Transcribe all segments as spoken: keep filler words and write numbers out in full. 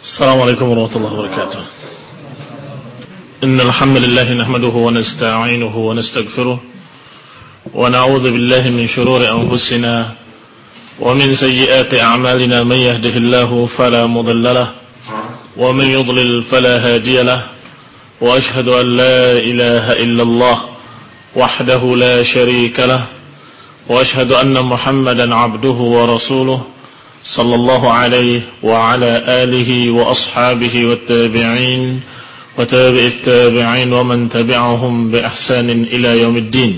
السلام عليكم ورحمة الله وبركاته. إن الحمد لله نحمده ونستعينه ونستغفره ونعوذ بالله من شرور أنفسنا ومن سيئات أعمالنا. من يهده الله فلا مضل له ومن يضلل فلا هادي له وأشهد أن لا إله إلا الله وحده لا شريك له وأشهد أن محمدا عبده ورسوله صلى الله عليه وعلى آله وأصحابه والتابعين وتابع التابعين ومن تبعهم بإحسان إلى يوم الدين.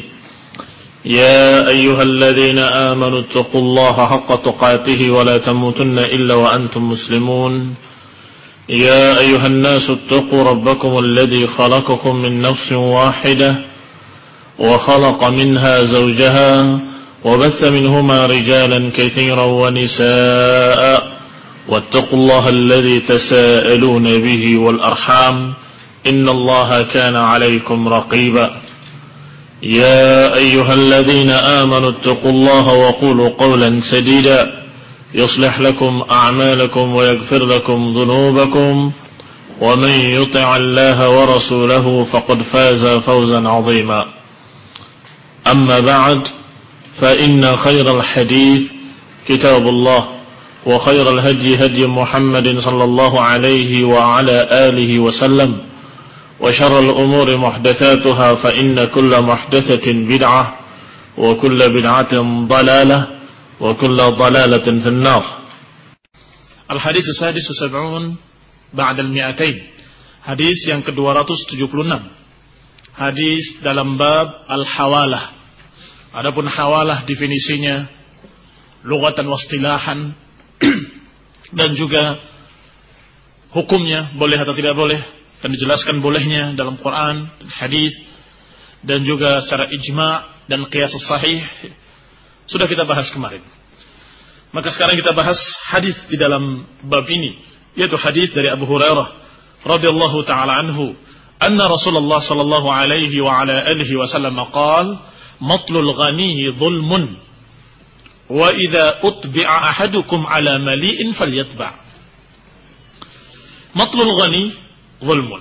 يا أيها الذين آمنوا اتقوا الله حق تقاته ولا تموتن إلا وأنتم مسلمون. يا أيها الناس اتقوا ربكم الذي خلقكم من نفس واحدة وخلق منها زوجها وبث منهما رجالا كثيرا ونساء واتقوا الله الذي تساءلون به والأرحام إن الله كان عليكم رقيبا. يا أيها الذين آمنوا اتقوا الله وقولوا قولا سديدا يصلح لكم أعمالكم ويغفر لكم ذنوبكم ومن يطع الله ورسوله فقد فاز فوزا عظيما. أما بعد فإن خير الحديث كتاب الله وخير الهدي هدي محمد صلى الله عليه وعلى آله وسلم وشر الأمور محدثاتها فإن كل محدثة بدعة وكل بدعة ضلالة وكل ضلالة في النار. الحديث السادس والسبعون بعد المئتين. Hadis yang ke dua ratus tujuh puluh enam. Hadis dalam bab al-hawalah. Adapun hawalah definisinya lughatan wastilahan dan juga hukumnya boleh atau tidak boleh, dan dijelaskan bolehnya dalam Quran dan hadis, dan juga secara ijma' dan qiyas sahih sudah kita bahas kemarin. Maka sekarang kita bahas hadis di dalam bab ini, yaitu hadis dari Abu Hurairah radhiyallahu taala anhu, anna Rasulullah sallallahu alaihi wa ala alihi wasallam qala matlul ghani zulmun wa idza utbi'a ahadukum ala mali'in falyatba'. Matlul ghani zulmun.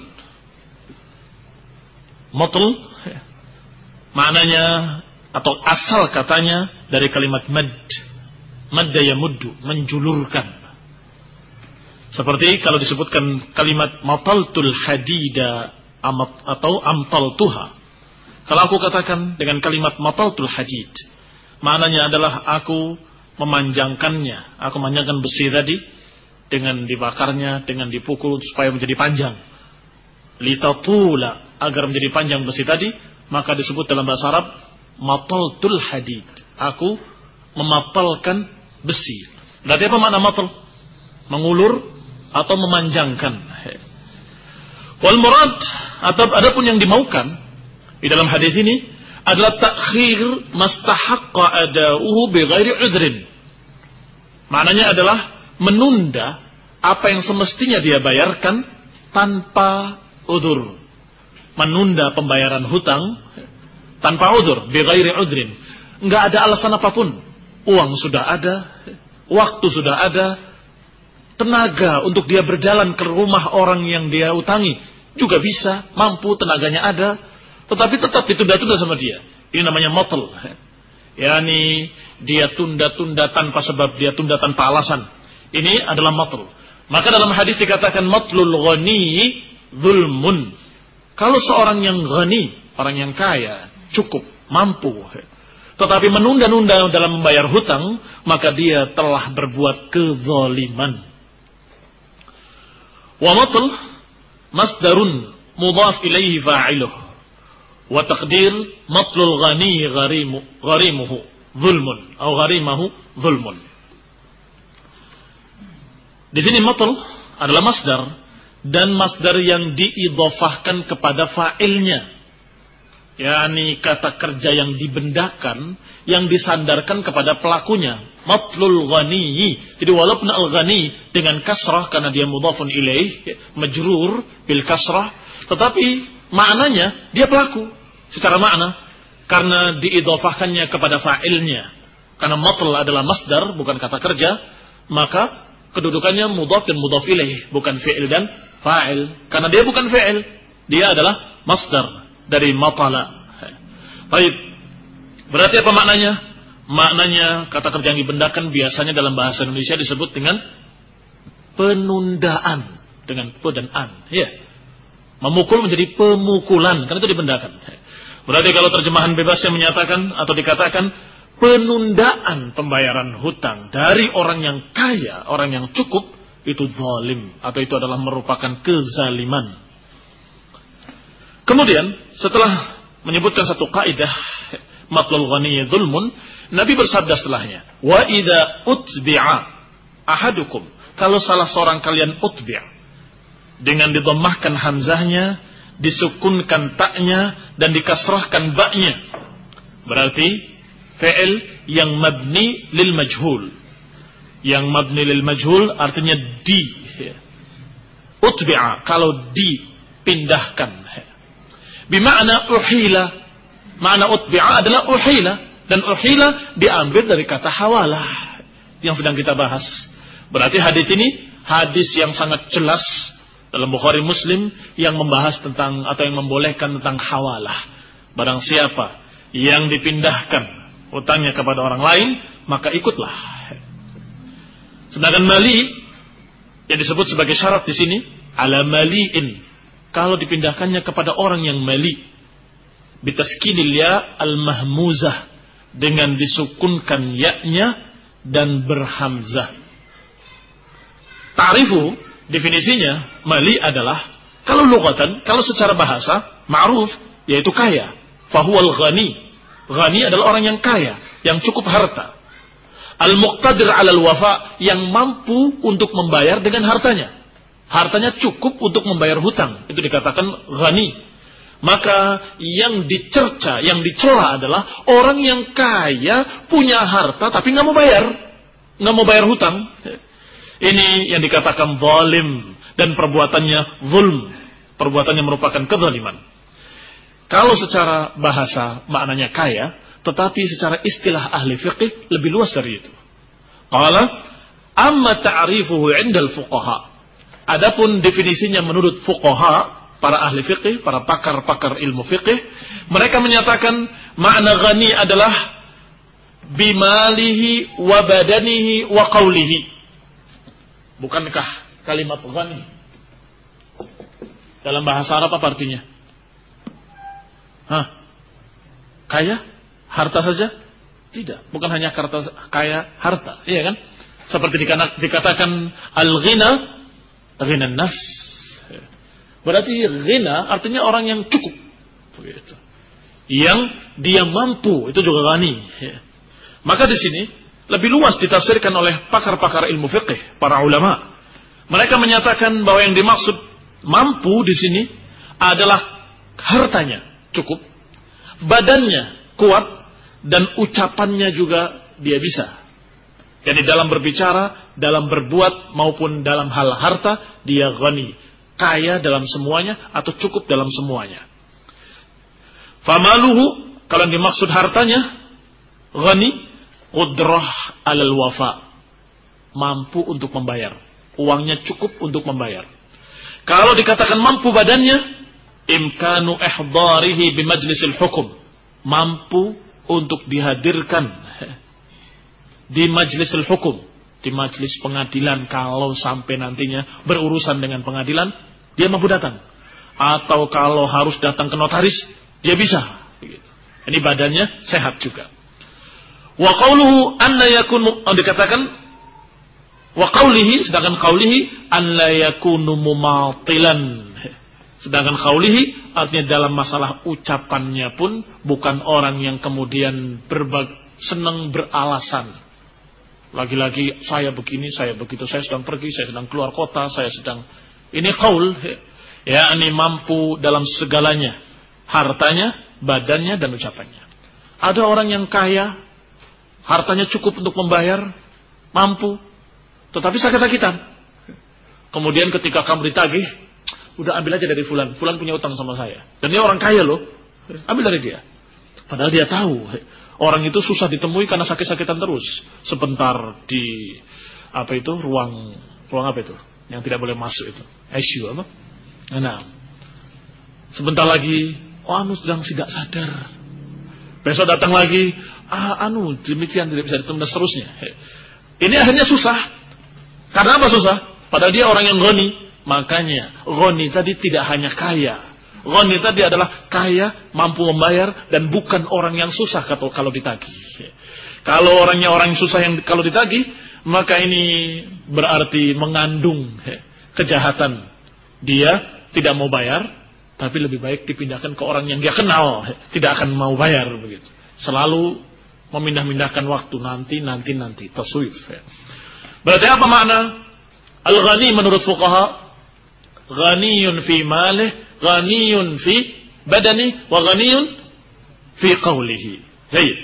Matl maknanya atau asal katanya dari kalimat mad. Madda yamuddu, menjulurkan. Seperti kalau disebutkan kalimat mataltul hadida amat atau amtaltuha. Kalau aku katakan dengan kalimat mataltul hadid, maknanya adalah aku memanjangkannya, aku memanjangkan besi tadi dengan dibakarnya, dengan dipukul supaya menjadi panjang. Litatula, agar menjadi panjang besi tadi, maka disebut dalam bahasa Arab mataltul hadid. Aku memapalkan besi. Berarti apa makna matal? Mengulur atau memanjangkan. Wal murad, atau adapun yang dimaukan di dalam hadis ini adalah takhir mastahaqqa adauhu bighairi udhrin. Maknanya adalah menunda apa yang semestinya dia bayarkan tanpa udzur. Menunda pembayaran hutang tanpa udzur, bighairi udhrin. Enggak ada alasan apapun. Uang sudah ada, waktu sudah ada, tenaga untuk dia berjalan ke rumah orang yang dia utangi juga bisa, mampu, tenaganya ada, tetapi tetap ditunda-tunda sama dia. Ini namanya matl. Yani dia tunda-tunda tanpa sebab, dia tunda tanpa alasan. Ini adalah matl. Maka dalam hadis dikatakan matlul ghani zulmun. Kalau seorang yang ghani, orang yang kaya, cukup, mampu, tetapi menunda-nunda dalam membayar hutang, maka dia telah berbuat kezaliman. Wa matl masdarun mudhaf ilaihi fa'iluh. Wa taqdir matlul ghani gharimu gharimuhu zulmun atau gharimahu zulmun. Di sini matl adalah masdar, dan masdar yang diidhafahkan kepada fa'ilnya, yakni kata kerja yang dibendakan, yang disandarkan kepada pelakunya. Matlul ghani. Jadi walaupun al-ghani dengan kasrah karena dia mudhafun ilaih, majrur bil kasrah, tetapi maknanya dia pelaku secara makna karena diidhafahkannya kepada fa'ilnya. Karena matl adalah masdar, bukan kata kerja, maka kedudukannya mudhaf dan mudhaf ilaih, bukan fi'il dan fa'il. Karena dia bukan fi'il, dia adalah masdar dari matala. Baik. Berarti apa maknanya? Maknanya kata kerja yang dibendakan biasanya dalam bahasa Indonesia disebut dengan penundaan, dengan pe dan an. Ya. Memukul menjadi pemukulan, karena itu dibendakan. Berarti kalau terjemahan bebasnya menyatakan atau dikatakan penundaan pembayaran hutang dari orang yang kaya, orang yang cukup, itu zalim, atau itu adalah merupakan kezaliman. Kemudian setelah menyebutkan satu kaidah matlul ghani dzulmun, Nabi bersabda setelahnya, wa idza utbi'a ahadukum, kalau salah seorang kalian utbi', dengan didammahkan hamzahnya, disukunkan taknya dan dikasrahkan ba'nya, berarti fi'il yang mabni lil majhul. Yang mabni lil majhul artinya di. Utbi'a, kalau dipindahkan. Bima'na uhila. Makna utbi'a adalah uhila. Dan uhila diambil dari kata hawalah yang sedang kita bahas. Berarti hadis ini hadis yang sangat jelas dalam Bukhari Muslim yang membahas tentang atau yang membolehkan tentang hawalah. Barang siapa yang dipindahkan hutangnya kepada orang lain, maka ikutlah. Sedangkan mali yang disebut sebagai syarat di sini ala maliin, kalau dipindahkannya kepada orang yang mali, bitaskinil ya al-mahmuzah, dengan disukunkan ya-nya dan berhamzah. Ta'rifu, definisinya mali adalah kalau lughatan, kalau secara bahasa ma'ruf, yaitu kaya. Fahuwal ghani. Ghani adalah orang yang kaya, yang cukup harta. Al-muqtadir 'alal wafa, yang mampu untuk membayar dengan hartanya. Hartanya cukup untuk membayar hutang, itu dikatakan ghani. Maka yang dicerca, yang dicela adalah orang yang kaya, punya harta tapi nggak mau bayar, nggak mau bayar hutang. Ini yang dikatakan zalim, dan perbuatannya zulm, perbuatannya merupakan kezaliman. Kalau secara bahasa maknanya kaya, tetapi secara istilah ahli fiqih lebih luas dari itu. Qala amma ta'rifuhu 'indal fuqaha. Adapun definisinya menurut fuqaha, para ahli fiqih, para pakar-pakar ilmu fiqih, mereka menyatakan makna ghani adalah bimalihi wa badanihi wa qawlihi. Bukankah kalimat ghani dalam bahasa Arab apa artinya? Hah? Kaya? Harta saja? Tidak, bukan hanya harta, kaya harta, iya kan? Seperti dikatakan al-ghina, ghina nafs. Berarti ghina artinya orang yang cukup, begitu. Yang dia mampu, itu juga ghani. Maka di sini lebih luas ditafsirkan oleh pakar-pakar ilmu fiqih, para ulama. Mereka menyatakan bahwa yang dimaksud mampu di sini adalah hartanya cukup, badannya kuat, dan ucapannya juga dia bisa. Jadi dalam berbicara, dalam berbuat, maupun dalam hal harta, dia ghani. Kaya dalam semuanya atau cukup dalam semuanya. Famaluhu, kalau yang dimaksud hartanya ghani, qudrah alal wafa, mampu untuk membayar, uangnya cukup untuk membayar. Kalau dikatakan mampu badannya, imkanu ihdarihi bimajlisil hukum, mampu untuk dihadirkan di majlisil hukum, di majlis pengadilan. Kalau sampai nantinya berurusan dengan pengadilan, dia mampu datang. Atau kalau harus datang ke notaris, dia bisa. Ini badannya sehat juga. Wa qawluhu an la yakunu, dikatakan wa qawlihi, sedangkan qawlihi an la yakunu mumatilan. Sedangkan qawlihi artinya dalam masalah ucapannya pun bukan orang yang kemudian berbag, senang beralasan. Lagi-lagi saya begini, saya begitu, saya sedang pergi, saya sedang keluar kota, saya sedang, ini qaul, ya, ini mampu dalam segalanya, hartanya, badannya, dan ucapannya. Ada orang yang kaya, hartanya cukup untuk membayar, mampu, tetapi sakit-sakitan. Kemudian ketika kamu ditagih, udah ambil aja dari fulan, fulan punya utang sama saya, dan dia orang kaya loh, ambil dari dia. Padahal dia tahu orang itu susah ditemui karena sakit-sakitan terus. Sebentar di apa itu ruang ruang apa itu yang tidak boleh masuk itu I C U apa? Nah, sebentar lagi, oh anu sedang tidak sadar. Besok datang lagi, ah anu demikian tidak bisa ditunda seterusnya. Ini akhirnya susah. Karena apa susah? Padahal dia orang yang ghani. Makanya ghani tadi tidak hanya kaya. Ghani tadi adalah kaya, mampu membayar dan bukan orang yang susah kalau kalau ditagih. Kalau orangnya orang yang susah yang kalau ditagih, maka ini berarti mengandung kejahatan. Dia tidak mau bayar, tapi lebih baik dipindahkan ke orang yang dia kenal, tidak akan mau bayar begitu. Selalu memindah-mindahkan waktu nanti, nanti, nanti. Taswif. Berarti apa makna al-ghani menurut fuqaha? Ghaniyun fi malih, ghaniyun fi badani, wa ghaniyun fi qawlihi. Baik.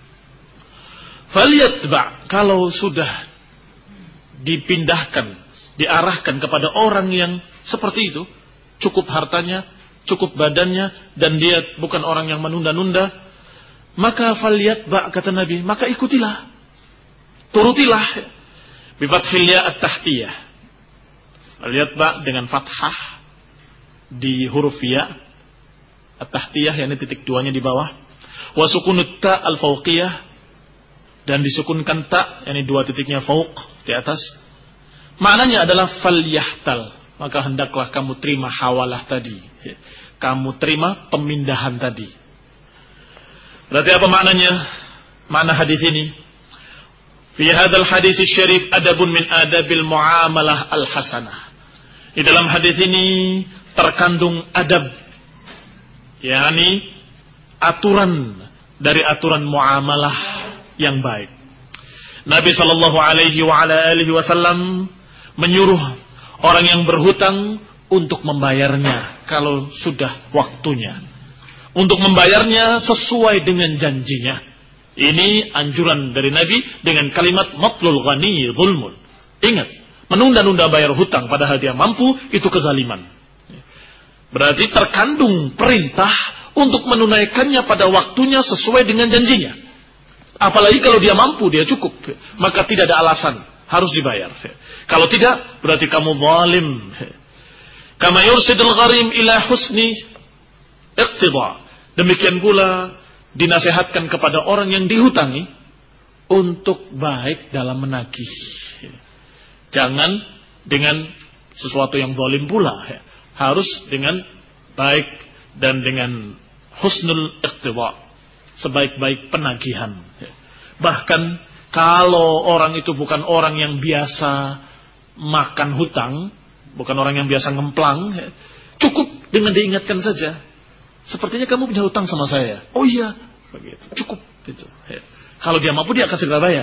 Falyatba' kalau sudah dipindahkan, diarahkan kepada orang yang seperti itu, cukup hartanya, cukup badannya, dan dia bukan orang yang menunda-nunda, maka falyatba' kata Nabi, maka ikutilah, turutilah. Bifathil ya at-tahtiyah. Falyatba' dengan fathah di huruf ya at-tahtiyah, yakni titik duanya di bawah, wa sukunut ta al-fawqiyah, dan disukunkan ta, yakni dua titiknya fauq di atas. Maknanya adalah falyahtal, maka hendaklah kamu terima hawalah tadi, kamu terima pemindahan tadi. Berarti apa maknanya? Makna hadis ini, fi hadzal hadis syarif adabun min adabil muamalah al-hasanah. Di dalam hadis ini terkandung adab, yakni aturan dari aturan muamalah yang baik. Nabi sallallahu alaihi wa ala alihi wasallam menyuruh orang yang berhutang untuk membayarnya kalau sudah waktunya. Untuk membayarnya sesuai dengan janjinya. Ini anjuran dari Nabi dengan kalimat matlul ghani zulmun. Ingat, menunda-nunda bayar hutang padahal dia mampu, itu kezaliman. Berarti terkandung perintah untuk menunaikannya pada waktunya sesuai dengan janjinya. Apalagi kalau dia mampu, dia cukup, maka tidak ada alasan harus dibayar. Kalau tidak, berarti kamu zalim. Kama yursidul gharim ila husni iqtida. Demikian pula dinasihatkan kepada orang yang dihutangi untuk baik dalam menagih. Jangan dengan sesuatu yang zalim pula. Harus dengan baik dan dengan husnul iqtida, sebaik-baik penagihan. Bahkan kalau orang itu bukan orang yang biasa makan hutang, bukan orang yang biasa ngemplang, cukup dengan diingatkan saja, sepertinya kamu punya hutang sama saya. Oh iya, begitu. Cukup itu. Kalau dia mampu, dia akan segera bayar.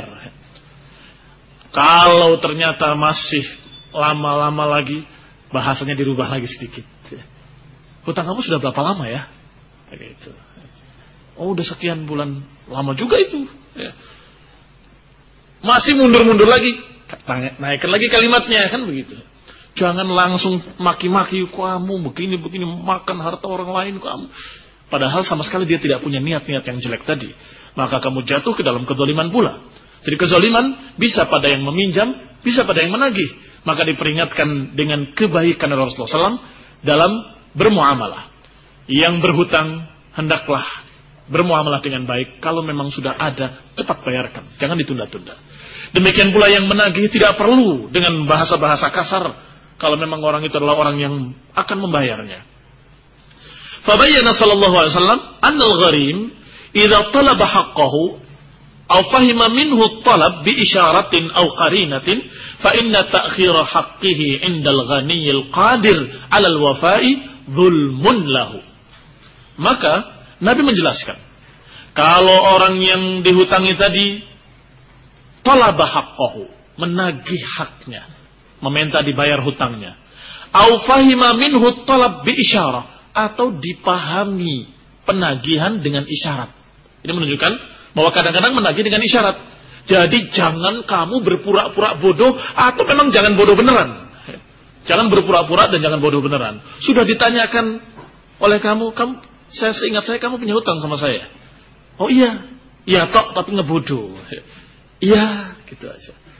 Kalau ternyata masih lama-lama lagi, bahasanya dirubah lagi sedikit. Hutang kamu sudah berapa lama ya? Begitu. Oh, udah sekian bulan, lama juga itu. Ya. Masih mundur-mundur lagi, naikkan lagi kalimatnya, kan begitu. Jangan langsung maki-maki, kamu begini-begini, makan harta orang lain kamu. Padahal sama sekali dia tidak punya niat-niat yang jelek tadi. Maka kamu jatuh ke dalam kezaliman pula. Jadi kezaliman bisa pada yang meminjam, bisa pada yang menagih. Maka diperingatkan dengan kebaikan Rasulullah shallallahu alaihi wasallam dalam bermuamalah. Yang berhutang hendaklah bermuamalah dengan baik. Kalau memang sudah ada, cepat bayarkan. Jangan ditunda-tunda. Demikian pula yang menagih tidak perlu dengan bahasa-bahasa kasar. Kalau memang orang itu adalah orang yang akan membayarnya. Fabayyana sallallahu alaihi wasallam annal gharim idza talaba haqqahu aw fahima minhu talab bi isyaratin aw qarinatin fa inna ta'khira haqqihi 'indal ghaniyil qadir 'alal wafa'i dzulmun lahu. Maka Nabi menjelaskan, kalau orang yang dihutangi tadi talaba haqqahu, menagih haknya, meminta dibayar hutangnya, au fahima minhu talab bi isyarah, atau dipahami penagihan dengan isyarat. Ini menunjukkan bahwa kadang-kadang menagih dengan isyarat. Jadi jangan kamu berpura-pura bodoh, atau memang jangan bodoh beneran. Jangan berpura-pura dan jangan bodoh beneran. Sudah ditanyakan oleh kamu, kamu saya seingat saya kamu punya hutang sama saya. Oh iya, iya tok tapi ngebodoh. Iya, gitu aja.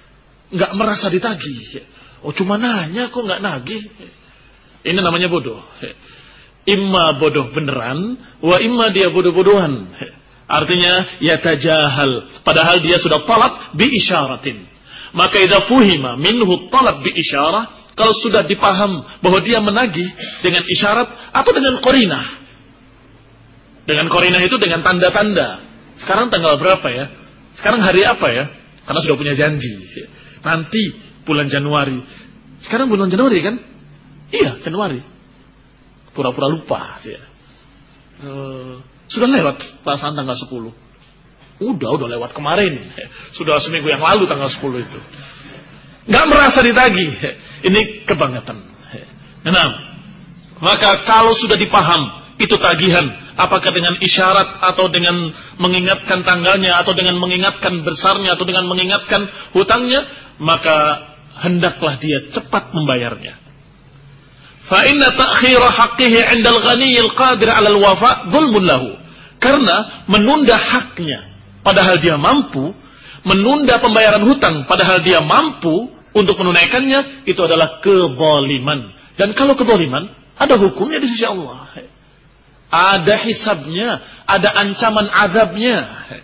nggak merasa ditagih. Oh cuma nanya kok nggak nagih. Ini namanya bodoh. Imma bodoh beneran, wa imma dia bodoh-bodohan. Artinya yatajahal, padahal dia sudah talab bi isyaratin. Maka idza fuhima minhu talab bi isyarah, kalau sudah dipaham bahwa dia menagih dengan isyarat atau dengan qarinah. Dengan qarinah itu dengan tanda-tanda. Sekarang tanggal berapa ya? Sekarang hari apa ya? Karena sudah punya janji. Nanti bulan Januari. Sekarang bulan Januari kan? Iya, Januari. Pura-pura lupa. Ya. Uh, sudah lewat perasaan tanggal sepuluh. Udah, udah lewat kemarin. Sudah seminggu yang lalu tanggal sepuluh itu. Gak merasa ditagih. Ini kebangetan. Nah, maka kalau sudah dipaham itu tagihan, apakah dengan isyarat atau dengan mengingatkan tanggalnya atau dengan mengingatkan besarnya atau dengan mengingatkan hutangnya, maka hendaklah dia cepat membayarnya. Fa inna ta'khira haqqihi 'inda al-ghaniyil qadir 'ala al-wafa' dhulmun lahu. Karena menunda haknya padahal dia mampu, menunda pembayaran hutang padahal dia mampu untuk menunaikannya, itu adalah kezaliman. Dan kalau kezaliman, ada hukumnya di sisi Allah. Ada hisabnya, ada ancaman azabnya.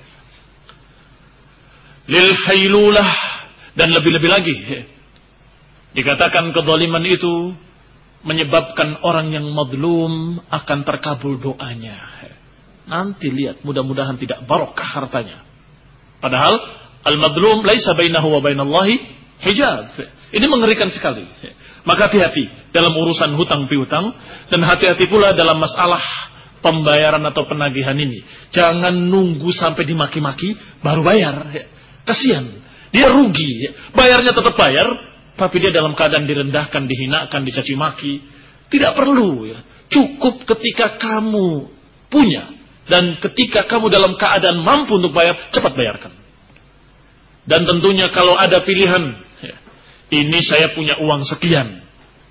Lil hailulah, dan lebih-lebih lagi dikatakan kezaliman itu menyebabkan orang yang mazlum akan terkabul doanya. Nanti lihat, mudah-mudahan tidak barokah hartanya. Padahal al-mazlum laisa bainahu wa bainallahi hijab. Ini mengerikan sekali. Maka hati-hati dalam urusan hutang piutang, dan hati-hati pula dalam masalah pembayaran atau penagihan ini. Jangan nunggu sampai dimaki-maki baru bayar. Kasihan. Dia rugi. Bayarnya tetap bayar, tapi dia dalam keadaan direndahkan, dihinakan, dicaci maki. Tidak perlu. Ya. Cukup ketika kamu punya. Dan ketika kamu dalam keadaan mampu untuk bayar, cepat bayarkan. Dan tentunya kalau ada pilihan, ya, ini saya punya uang sekian.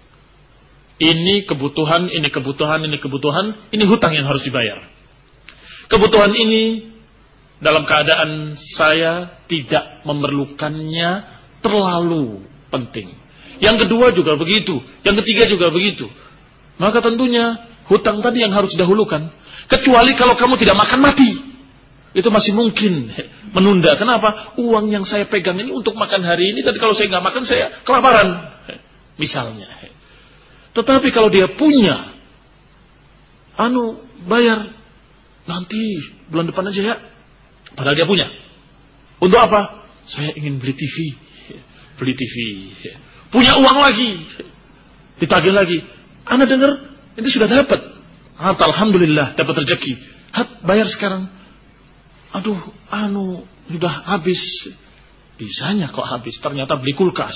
Ini kebutuhan, ini kebutuhan, ini kebutuhan, ini hutang yang harus dibayar. Kebutuhan ini dalam keadaan saya tidak memerlukannya terlalu penting. Yang kedua juga begitu, yang ketiga juga begitu. Maka tentunya hutang tadi yang harus didahulukan. Kecuali kalau kamu tidak makan mati, itu masih mungkin menunda. Kenapa? Uang yang saya pegang ini untuk makan hari ini, tapi kalau saya nggak makan saya kelaparan, misalnya. Tetapi kalau dia punya, anu bayar nanti bulan depan aja ya. Padahal dia punya. Untuk apa? Saya ingin beli T V, beli T V. Punya uang lagi, ditagih lagi. Anda dengar? Itu sudah dapat. Alhamdulillah dapat rezeki. Hat bayar sekarang. Aduh, anu sudah habis. Bisanya kok habis? Ternyata beli kulkas.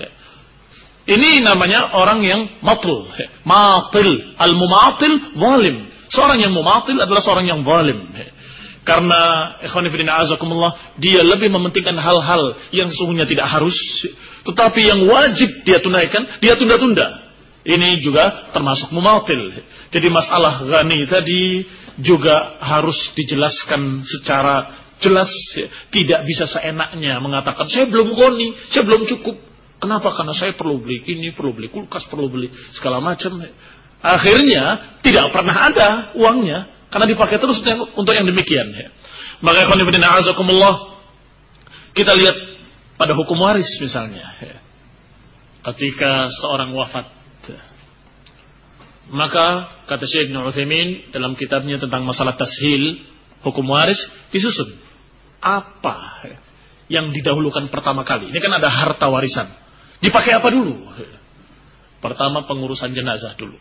Ini namanya orang yang matil. Matil. Al-mumatil zalim. Seorang yang mumatil adalah seorang yang zalim. Karena ikhwan fillah azakumullah, dia lebih mementingkan hal-hal yang sesungguhnya tidak harus, tetapi yang wajib dia tunaikan, dia tunda-tunda. Ini juga termasuk mumatil. Jadi masalah ghani tadi juga harus dijelaskan secara jelas. Tidak bisa seenaknya mengatakan saya belum ghani, saya belum cukup. Kenapa? Karena saya perlu beli ini, perlu beli kulkas, perlu beli segala macam. Akhirnya tidak pernah ada uangnya karena dipakai terus untuk yang demikian. Maka ikhwan fillah azakumullah, kita lihat pada hukum waris misalnya. Ketika seorang wafat, maka kata Syekh Ibnu Utsaimin dalam kitabnya tentang masalah tashil hukum waris, disusun apa yang didahulukan pertama kali. Ini kan ada harta warisan. Dipakai apa dulu? Pertama pengurusan jenazah dulu.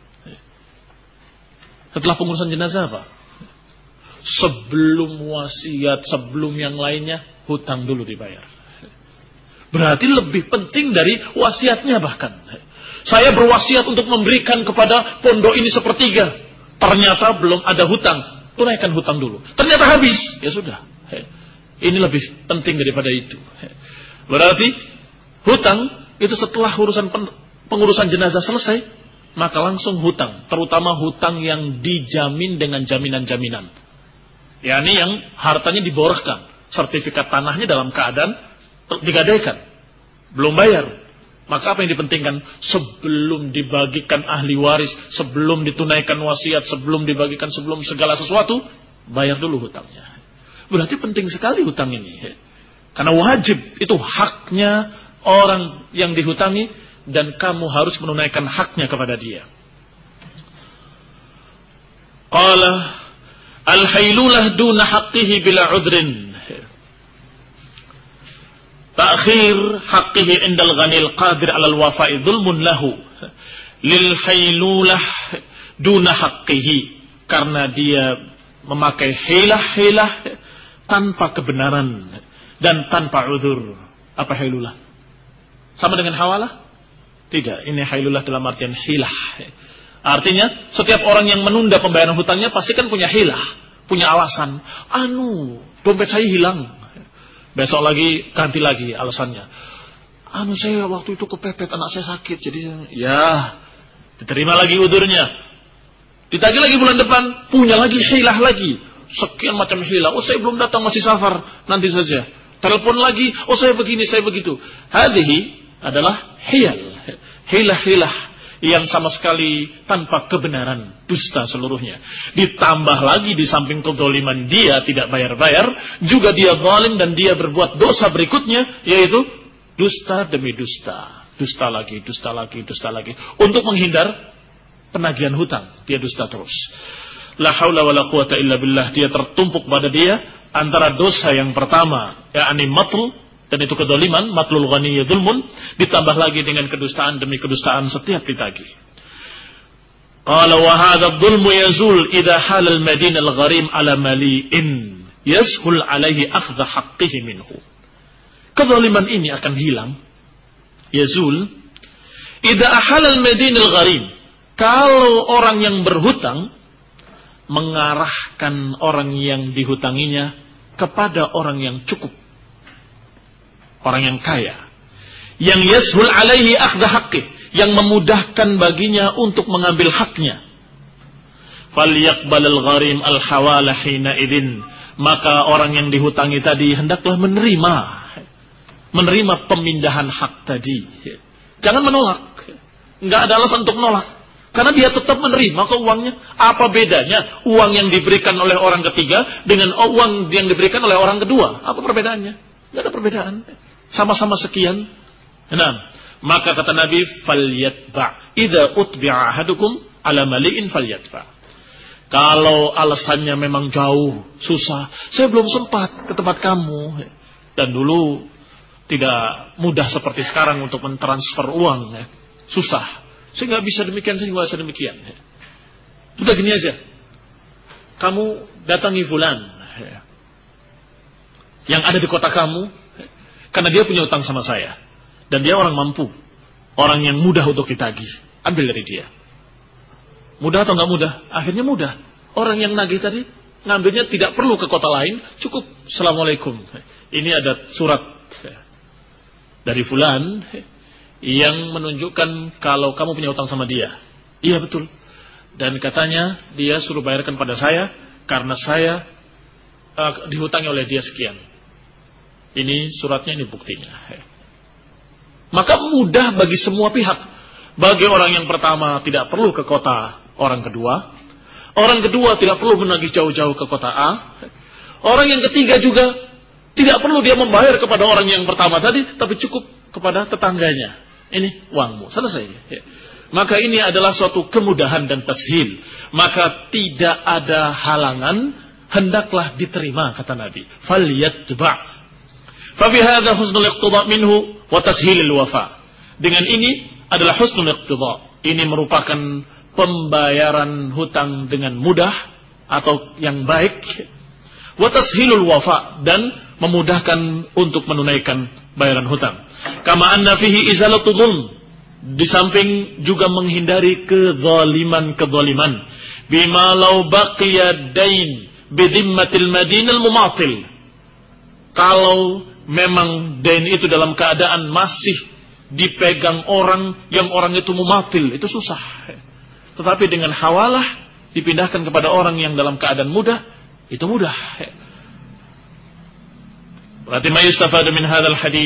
Setelah pengurusan jenazah apa? Sebelum wasiat, sebelum yang lainnya, hutang dulu dibayar. Berarti lebih penting dari wasiatnya bahkan. Saya berwasiat untuk memberikan kepada pondok ini sepertiga. Ternyata belum ada hutang. Tunaikan hutang dulu. Ternyata habis. Ya sudah. Ini lebih penting daripada itu. Berarti hutang itu setelah urusan pengurusan jenazah selesai, maka langsung hutang. Terutama hutang yang dijamin dengan jaminan-jaminan. yakni yang hartanya diboroskan. Sertifikat tanahnya dalam keadaan digadaikan. belum bayar. Maka apa yang dipentingkan? Sebelum dibagikan ahli waris, sebelum ditunaikan wasiat, sebelum dibagikan, sebelum segala sesuatu, bayar dulu hutangnya. Berarti penting sekali hutang ini. Karena wajib, itu haknya orang yang dihutangi, dan kamu harus menunaikan haknya kepada dia. Qala al-haylulah duna haqqihi bila udrin. Ta'khir haqqihi indal ghanil qadir 'alal wafa'i dzulmun lahu lil haylulah duna haqqihi, karena dia memakai hilah-hilah tanpa kebenaran dan tanpa udzur. Apa haylulah? Sama dengan hawalah? Tidak, ini haylulah dalam artian hilah. Artinya setiap orang yang menunda pembayaran hutangnya pasti kan punya hilah, punya alasan. Anu, dompet saya hilang. Besok lagi ganti lagi alasannya. Anu, saya waktu itu kepepet, anak saya sakit, jadi ya diterima lagi udurnya. Ditagih lagi bulan depan, punya lagi hilah lagi, sekian macam hilah. Oh, saya belum datang, masih safar, nanti saja. Telepon lagi, oh saya begini, saya begitu. Hadhihi adalah hiyal, hilah-hilah yang sama sekali tanpa kebenaran, dusta seluruhnya. Ditambah lagi di samping kezaliman dia tidak bayar-bayar, juga dia zalim dan dia berbuat dosa berikutnya, yaitu dusta demi dusta. Dusta lagi, dusta lagi, dusta lagi. Untuk menghindar penagihan hutang, dia dusta terus. La haula wala quwata illa billah, dia tertumpuk pada dia antara dosa yang pertama, yakni matl, dan itu kedoliman, matlul ghaniyya dzulmun, ditambah lagi dengan kedustaan demi kedustaan setiap ditagih. Qala wa hadha dzulmu yazul idza halal madin al-gharim ala mali'in yashul alaihi akhdha haqqihi minhu. Kezaliman ini akan hilang, yazul idza halal madin al-gharim, kalau orang yang berhutang mengarahkan orang yang dihutanginya kepada orang yang cukup, orang yang kaya, yang yashul alaihi akhdha haqqih, yang memudahkan baginya untuk mengambil haknya. Falyaqbalul gharim al-hawala hina idzin, maka orang yang dihutangi tadi hendaklah menerima menerima pemindahan hak tadi. Jangan menolak. Enggak ada alasan untuk menolak, karena dia tetap menerima kok uangnya. Apa bedanya uang yang diberikan oleh orang ketiga dengan uang yang diberikan oleh orang kedua? Apa perbedaannya? Enggak ada perbedaan. Sama-sama sekian. Nah, maka kata Nabi, falyatba. Idza utbi'a ahadukum ala mali'in falyatba. Kalau alasannya memang jauh, susah, saya belum sempat ke tempat kamu, dan dulu tidak mudah seperti sekarang untuk mentransfer uang, susah, saya nggak bisa demikian, saya nggak bisa demikian. Sudah gini aja, kamu datangi fulan yang ada di kota kamu, karena dia punya utang sama saya, dan dia orang mampu, orang yang mudah untuk ditagih. Ambil dari dia. Mudah atau nggak mudah? Akhirnya mudah. Orang yang nagih tadi ngambilnya tidak perlu ke kota lain, cukup assalamualaikum. Ini ada surat dari fulan yang menunjukkan kalau kamu punya utang sama dia. Iya betul. Dan katanya dia suruh bayarkan pada saya karena saya uh, dihutangi oleh dia sekian. Ini suratnya, ini buktinya. Maka mudah bagi semua pihak. Bagi orang yang pertama tidak perlu ke kota orang kedua. Orang kedua tidak perlu menagih jauh-jauh ke kota A. Orang yang ketiga juga tidak perlu dia membayar kepada orang yang pertama tadi, tapi cukup kepada tetangganya. Ini uangmu, selesai. Maka ini adalah suatu kemudahan dan tashil. Maka tidak ada halangan, hendaklah diterima, kata Nabi. Falyatba'. Fafi hadza husnul iqtida' minhu wa tashilil wafa. Dengan ini adalah husnul iqtida'. Ini merupakan pembayaran hutang dengan mudah atau yang baik. Wa tashilul wafa, dan memudahkan untuk menunaikan bayaran hutang. Kama anna fihi izalatul dzulm, di samping juga menghindari kezaliman-kezaliman. Bima law baqiya dain bidimmatil madinal mumatil. Kalau memang dain itu dalam keadaan masih dipegang orang yang orang itu mumatil, itu susah. Tetapi dengan hawalah dipindahkan kepada orang yang dalam keadaan mudah, itu mudah. Berarti ma yustafadu min hadzal hadis,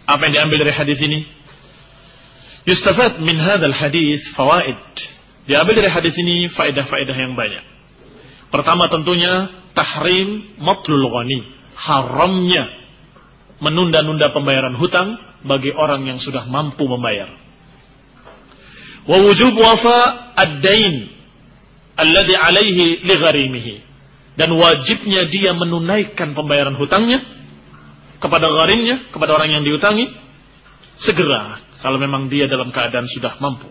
Apa yang diambil dari hadis ini? Yustafad min hadzal hadis fawaid. Diambil dari hadis ini faedah-faedah yang banyak. Pertama tentunya tahrim matlul ghani, haramnya menunda-nunda pembayaran hutang bagi orang yang sudah mampu membayar. Wa wujub wafa ad-dain alladhi alaihi li gharimihi, dan wajibnya dia menunaikan pembayaran hutangnya kepada gharimnya, kepada orang yang dihutangi segera kalau memang dia dalam keadaan sudah mampu.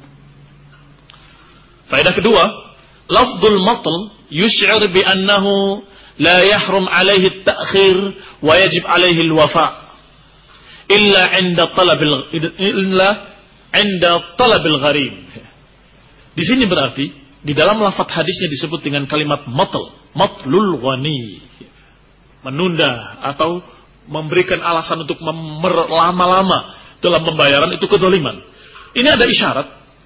Faedah kedua, lafdzul matl yush'ir bi annahu la yahrum alaihi at-ta'khir wa yajib alaihi al-wafa illa 'inda talabil illa 'inda talabil gharim. Di sini berarti di dalam lafaz hadisnya disebut dengan kalimat matl, matlul ghani, menunda atau memberikan alasan untuk lama-lama dalam pembayaran itu kezaliman. Ini ada isyarat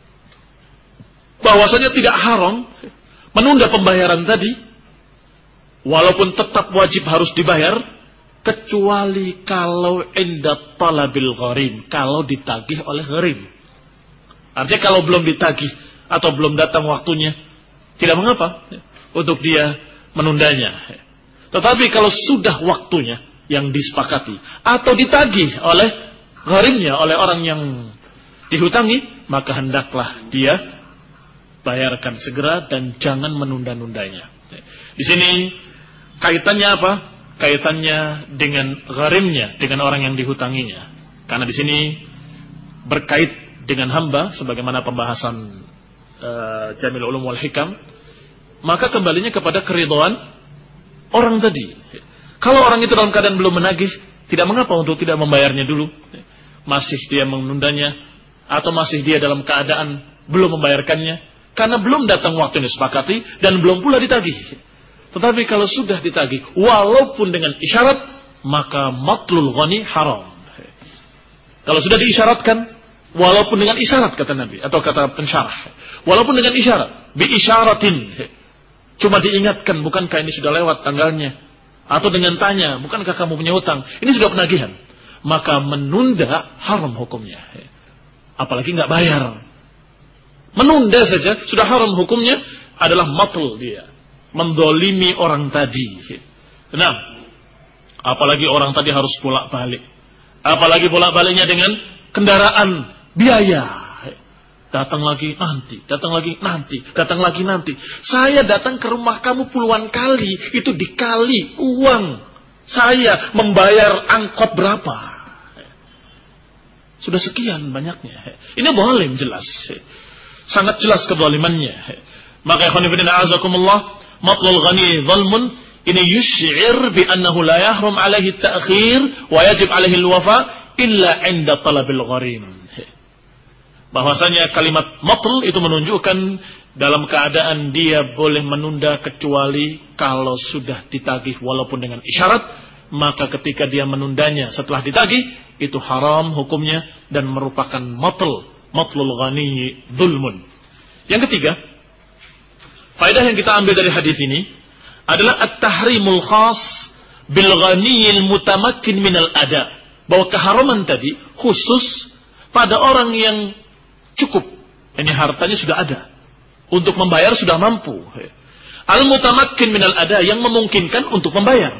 bahwasanya tidak haram menunda pembayaran tadi, walaupun tetap wajib harus dibayar, kecuali kalau inda talabil gharim, kalau ditagih oleh gharim. Artinya kalau belum ditagih atau belum datang waktunya, tidak mengapa untuk dia menundanya. Tetapi kalau sudah waktunya yang disepakati atau ditagih oleh gharimnya, oleh orang yang dihutangi, maka hendaklah dia bayarkan segera dan jangan menunda-nundanya. Di sini kaitannya apa? Kaitannya dengan gharimnya, dengan orang yang dihutanginya. Karena di sini berkait dengan hamba, sebagaimana pembahasan uh, Jamil Ulum wal Hikam, maka kembalinya kepada keridhaan orang tadi. Kalau orang itu dalam keadaan belum menagih, tidak mengapa untuk tidak membayarnya dulu. Masih dia menundanya, atau masih dia dalam keadaan belum membayarkannya, karena belum datang waktu yang disepakati dan belum pula ditagih. Tetapi kalau sudah ditagih, walaupun dengan isyarat, maka matlul ghani haram. Kalau sudah diisyaratkan, walaupun dengan isyarat kata Nabi atau kata pensyarah, walaupun dengan isyarat, bi isyaratin, cuma diingatkan, bukankah ini sudah lewat tanggalnya, atau dengan tanya, bukankah kamu punya hutang, ini sudah penagihan, maka menunda haram hukumnya. Apalagi nggak bayar, menunda saja sudah haram hukumnya, adalah matl dia, mendolimi orang tadi. Nah, apalagi orang tadi harus bolak balik, apalagi bolak baliknya dengan kendaraan biaya, datang lagi nanti, datang lagi nanti, datang lagi nanti. Saya datang ke rumah kamu puluhan kali, itu dikali uang saya membayar angkot berapa, sudah sekian banyaknya. Ini zalim jelas, sangat jelas kezalimannya. Maka ikhwan fillah a'azakumullah, matlul ghani zalmun, ini yusy'ir bi annahu la yahrum alaihi at-ta'khir wa yajib alaihi al-wafa illa 'inda talabil gharim. Bahwasanya kalimat matl itu menunjukkan dalam keadaan dia boleh menunda kecuali kalau sudah ditagih walaupun dengan isyarat, maka ketika dia menundanya setelah ditagih itu haram hukumnya dan merupakan matl, matlul ghani zulmun. Yang ketiga, faedah yang kita ambil dari hadis ini adalah at-tahrimul khas bil ghaniyil mutamakkin minal ada, bahwa keharaman tadi khusus pada orang yang cukup, ini hartanya sudah ada, untuk membayar sudah mampu. Al-mutamakkin minal ada, yang memungkinkan untuk membayar.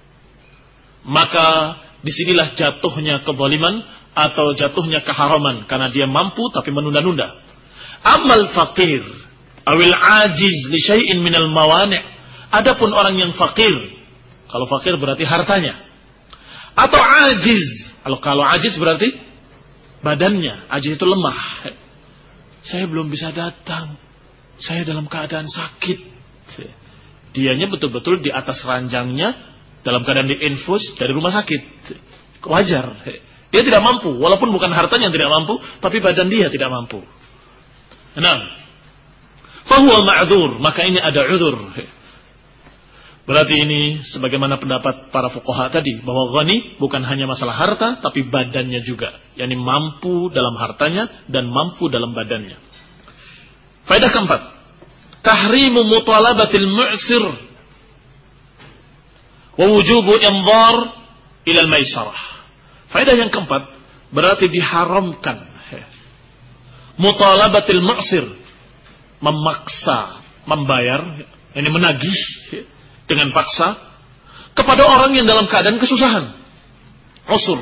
Maka disinilah jatuhnya kezaliman atau jatuhnya keharaman, karena dia mampu tapi menunda-nunda. Amal fakir awil ajiz li syai'in minal mawani', adapun orang yang fakir, kalau fakir berarti hartanya, atau ajiz, kalau kalau ajiz berarti badannya, ajiz itu lemah. Saya belum bisa datang, saya dalam keadaan sakit. Dianya betul-betul di atas ranjangnya, dalam keadaan diinfus dari rumah sakit. Wajar, dia tidak mampu, walaupun bukan hartanya yang tidak mampu, tapi badan dia tidak mampu. Nah, fahuwa ma'dzur, maka ini ada udzur. Berarti ini sebagaimana pendapat para fuqaha tadi, bahwa ghani bukan hanya masalah harta, tapi badannya juga, yakni mampu dalam hartanya dan mampu dalam badannya. Faedah keempat, tahrimu mutalabatil mu'sir wa wujubu inzar ila al-maisarah. Faedah yang keempat, berarti diharamkan mutalabatil mu'sir, memaksa membayar, ini menagih dengan paksa kepada orang yang dalam keadaan kesusahan, usur.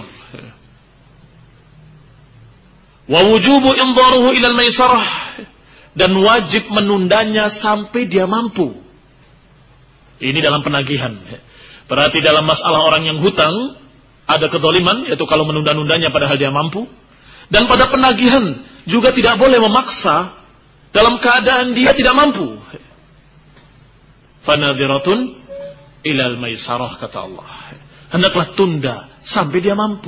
Wa wujubu indharuhu ila al-maisarah, dan wajib menundanya sampai dia mampu. Ini dalam penagihan. Berarti dalam masalah orang yang hutang ada kedoliman, yaitu kalau menunda-nundanya padahal dia mampu. Dan pada penagihan juga tidak boleh memaksa dalam keadaan dia tidak mampu. Fanadhiratun ilal maisarah, kata Allah. Hendaklah tunda sampai dia mampu.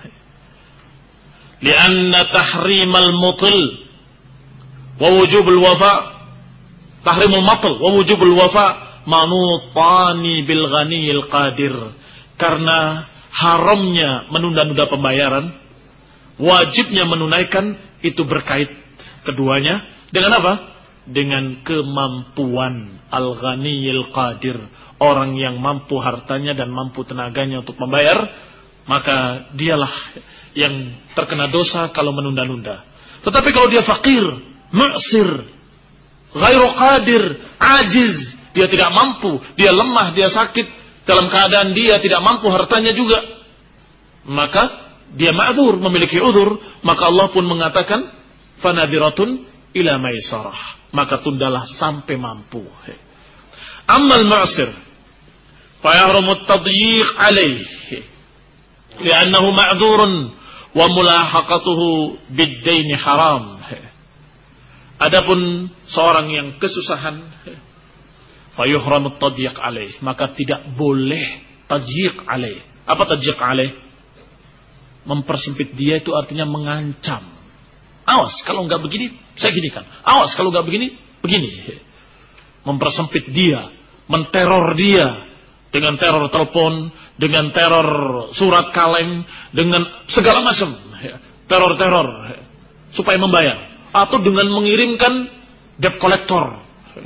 Lianna tahrimal mutil wa wujubul wafa, tahrimul matil wa wujubul wafa manutani bil ghaniyil qadir. Karena haramnya menunda-nunda pembayaran, wajibnya menunaikan, itu berkait keduanya dengan apa? Dengan kemampuan al-ghaniyil qadir, orang yang mampu hartanya dan mampu tenaganya untuk membayar, maka dialah yang terkena dosa kalau menunda-nunda. Tetapi kalau dia fakir, mu'sir, ghairu qadir, ajiz, dia tidak mampu, dia lemah, dia sakit, dalam keadaan dia tidak mampu hartanya juga, maka dia ma'dzur, memiliki uzur, maka Allah pun mengatakan fanadhiratun ila maisarah, maka tundalah sampai mampu. Ammal mu'sir fa yahrumu at-tadyiq alayhi li'annahu ma'dzurun wa mulahaqatuhu bid-dain haram. Adapun seorang yang kesusahan, fa yuhramu at-tadyiq alayhi, maka tidak boleh tadyiq alayhi. Apa tadyiq alayhi? Mempersempit dia itu artinya mengancam. Awas kalau enggak begini, saya ginikan. Awas kalau enggak begini, begini. Mempersempit dia, menteror dia dengan teror telepon, dengan teror surat kaleng, dengan segala macam teror-teror supaya membayar, atau dengan mengirimkan debt collector.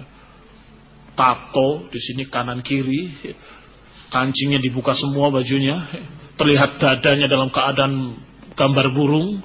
Tato di sini kanan kiri, kancingnya dibuka semua bajunya, terlihat dadanya dalam keadaan gambar burung,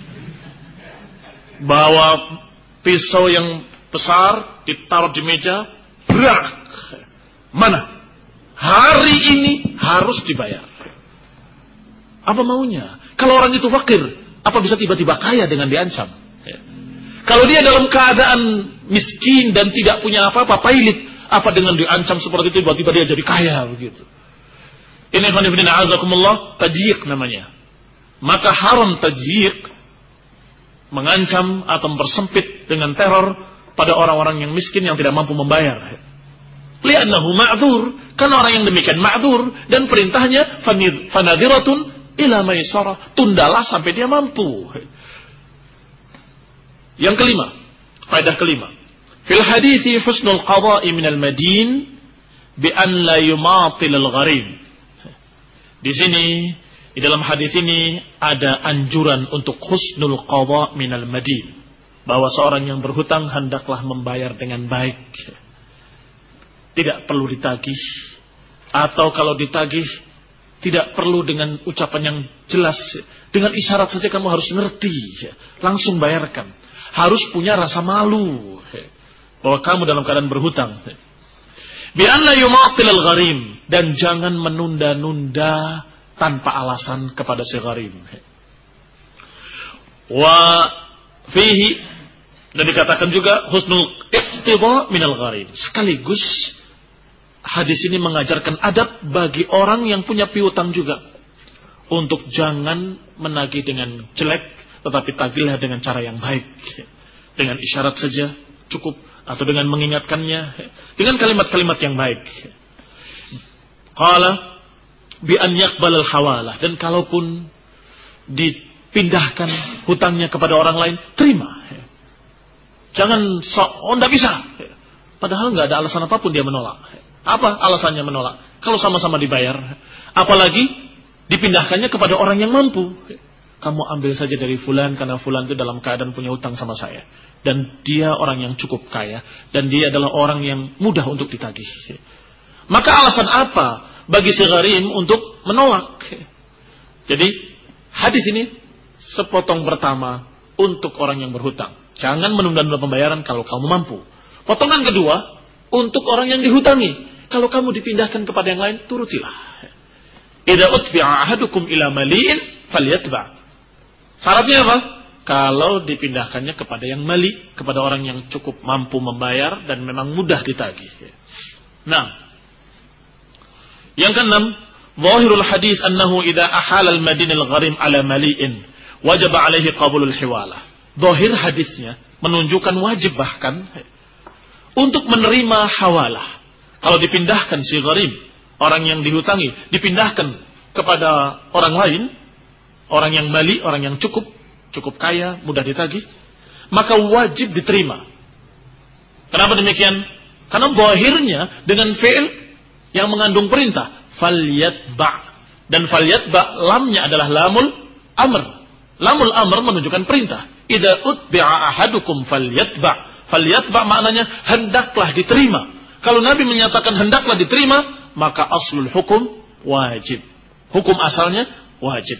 bawa pisau yang besar ditaruh di meja, berak. Mana? Hari ini harus dibayar. Apa maunya? Kalau orang itu fakir, apa bisa tiba-tiba kaya dengan diancam? Kalau dia dalam keadaan miskin dan tidak punya apa-apa, pailit, apa dengan diancam seperti itu tiba-tiba dia jadi kaya begitu? Ini khonifidin a'azakumullah, tajyiq namanya. Maka haram tajyiq, mengancam atau mempersempit dengan teror pada orang-orang yang miskin yang tidak mampu membayar. Li'annahu ma'dzur, karena orang yang demikian ma'dzur, dan perintahnya fanadhiratun ila maisarah, tundalah sampai dia mampu. Yang kelima, faedah kelima, fil hadithi husnul qada'i minal madin bi an la yumatil al-gharim. Di sini, di dalam hadis ini ada anjuran untuk husnul qada' minal madin, bahwa seorang yang berhutang hendaklah membayar dengan baik. Tidak perlu ditagih, atau kalau ditagih tidak perlu dengan ucapan yang jelas, dengan isyarat saja kamu harus ngerti, langsung bayarkan. Harus punya rasa malu bahwa kamu dalam keadaan berhutang. Bi anna yumatil al-gharim, dan jangan menunda-nunda tanpa alasan kepada si gharim. Wa fihi, dan dikatakan juga husnul iqtida minal gharim. Sekaligus hadis ini mengajarkan adab bagi orang yang punya piutang juga, untuk jangan menagih dengan jelek, tetapi tagihlah dengan cara yang baik, dengan isyarat saja cukup, atau dengan mengingatkannya dengan kalimat-kalimat yang baik. Qala bi an yaqbal al hawalah, dan kalaupun dipindahkan hutangnya kepada orang lain, terima. Jangan so, oh enggak bisa, padahal enggak ada alasan apapun dia menolak. Apa alasannya menolak? Kalau sama-sama dibayar, apalagi dipindahkannya kepada orang yang mampu. Kamu ambil saja dari fulan, karena fulan itu dalam keadaan punya hutang sama saya, dan dia orang yang cukup kaya, dan dia adalah orang yang mudah untuk ditagih. Maka alasan apa bagi si gharim untuk menolak? Jadi hadis ini sepotong pertama untuk orang yang berhutang. Jangan menunda-nunda pembayaran kalau kamu mampu. Potongan kedua untuk orang yang dihutangi. Kalau kamu dipindahkan kepada yang lain, turutilah. Idza utbi'a ahadukum ila mali'in falyatba'. Syaratnya apa? Kalau dipindahkannya kepada yang mali, kepada orang yang cukup mampu membayar dan memang mudah ditagih. Nah, yang keenam, zahirul hadis annahu idza ahala al-madin al-gharim ala mali'in wajib alaihi qabulul hiwalah. Zahir hadisnya menunjukkan wajib bahkan untuk menerima hawalah. Kalau dipindahkan si gharim, orang yang dihutangi, dipindahkan kepada orang lain, orang yang mali, orang yang cukup, cukup kaya, mudah ditagih, maka wajib diterima. Kenapa demikian? Karena zahirnya dengan fi'il yang mengandung perintah, falyatba'. Dan falyatba' lamnya adalah lamul amr. Lamul amr menunjukkan perintah. Idza utbi'a ahadukum falyatba'. Falyatba' maknanya hendaklah diterima. Kalau Nabi menyatakan hendaklah diterima, maka aslul hukum wajib. Hukum asalnya wajib.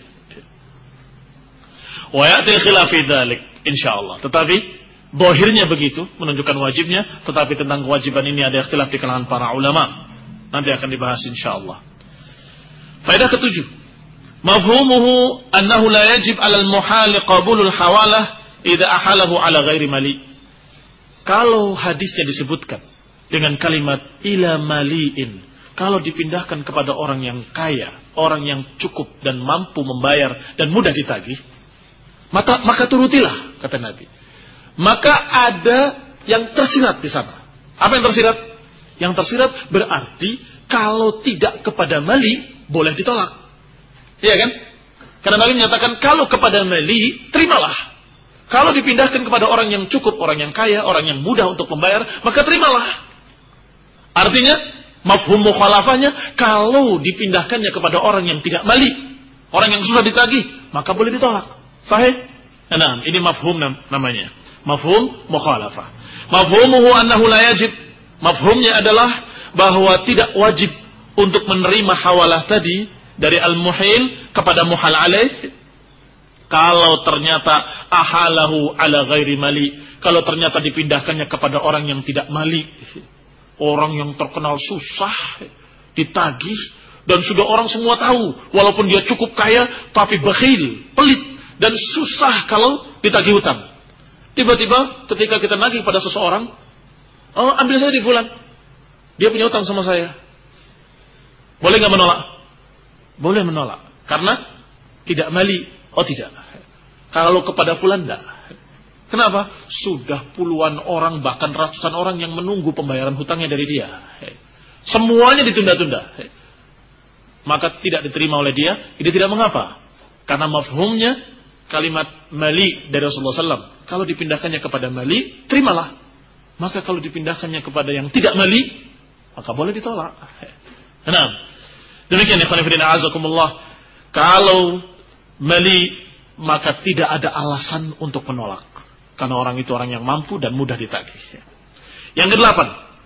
Wa ya'til khilaf fi dzalik insyaallah. Tetapi zahirnya begitu menunjukkan wajibnya, tetapi tentang kewajiban ini ada ikhtilaf di kalangan para ulama. Nanti akan dibahas insyaallah. Faedah ketujuh. Mafhumuhu annahu la yajib 'alal muhal qabulul hawalah idza ahalahu 'ala ghairi mali. Kalau hadisnya disebutkan dengan kalimat ila maliin, kalau dipindahkan kepada orang yang kaya, orang yang cukup dan mampu membayar dan mudah ditagih, maka, maka turutilah, kata Nabi. Maka ada yang tersirat di sana. Apa yang tersirat? Yang tersirat berarti kalau tidak kepada mali, boleh ditolak. Iya kan? Karena Nabi menyatakan kalau kepada mali, terimalah. Kalau dipindahkan kepada orang yang cukup, orang yang kaya, orang yang mudah untuk membayar, maka terimalah. Artinya, mafhum mukhalafahnya, kalau dipindahkannya kepada orang yang tidak mali, orang yang susah ditagih, maka boleh ditolak. Sahih? Nah, ini mafhum namanya. Mafhum mukhalafah. Mafhumuhu annahu la yajib. Mafhumnya adalah bahwa tidak wajib untuk menerima hawalah tadi dari al-muhil kepada muhal alaih. Kalau ternyata ahalahu ala ghairi mali, kalau ternyata dipindahkannya kepada orang yang tidak mali, orang yang terkenal susah ditagih dan sudah orang semua tahu, walaupun dia cukup kaya tapi bakhil, pelit dan susah kalau ditagih hutang. Tiba-tiba ketika kita nagih pada seseorang, oh ambil saya di fulan, dia punya hutang sama saya, boleh nggak menolak? Boleh menolak, karena tidak mali. Oh tidak. Kalau kepada fulan enggak. Kenapa? Sudah puluhan orang bahkan ratusan orang yang menunggu pembayaran hutangnya dari dia. Semuanya ditunda-tunda. Maka tidak diterima oleh dia. Ini tidak mengapa. Karena mafhumnya kalimat mali dari Rasulullah shallallahu alaihi wasallam. Kalau dipindahkannya kepada mali, terimalah. Maka kalau dipindahkannya kepada yang tidak mali, maka boleh ditolak. Nah, demikian ikhwan fillah azakumullah. Kalau mali, maka tidak ada alasan untuk menolak. Karena orang itu orang yang mampu dan mudah ditagih. Yang kedelapan.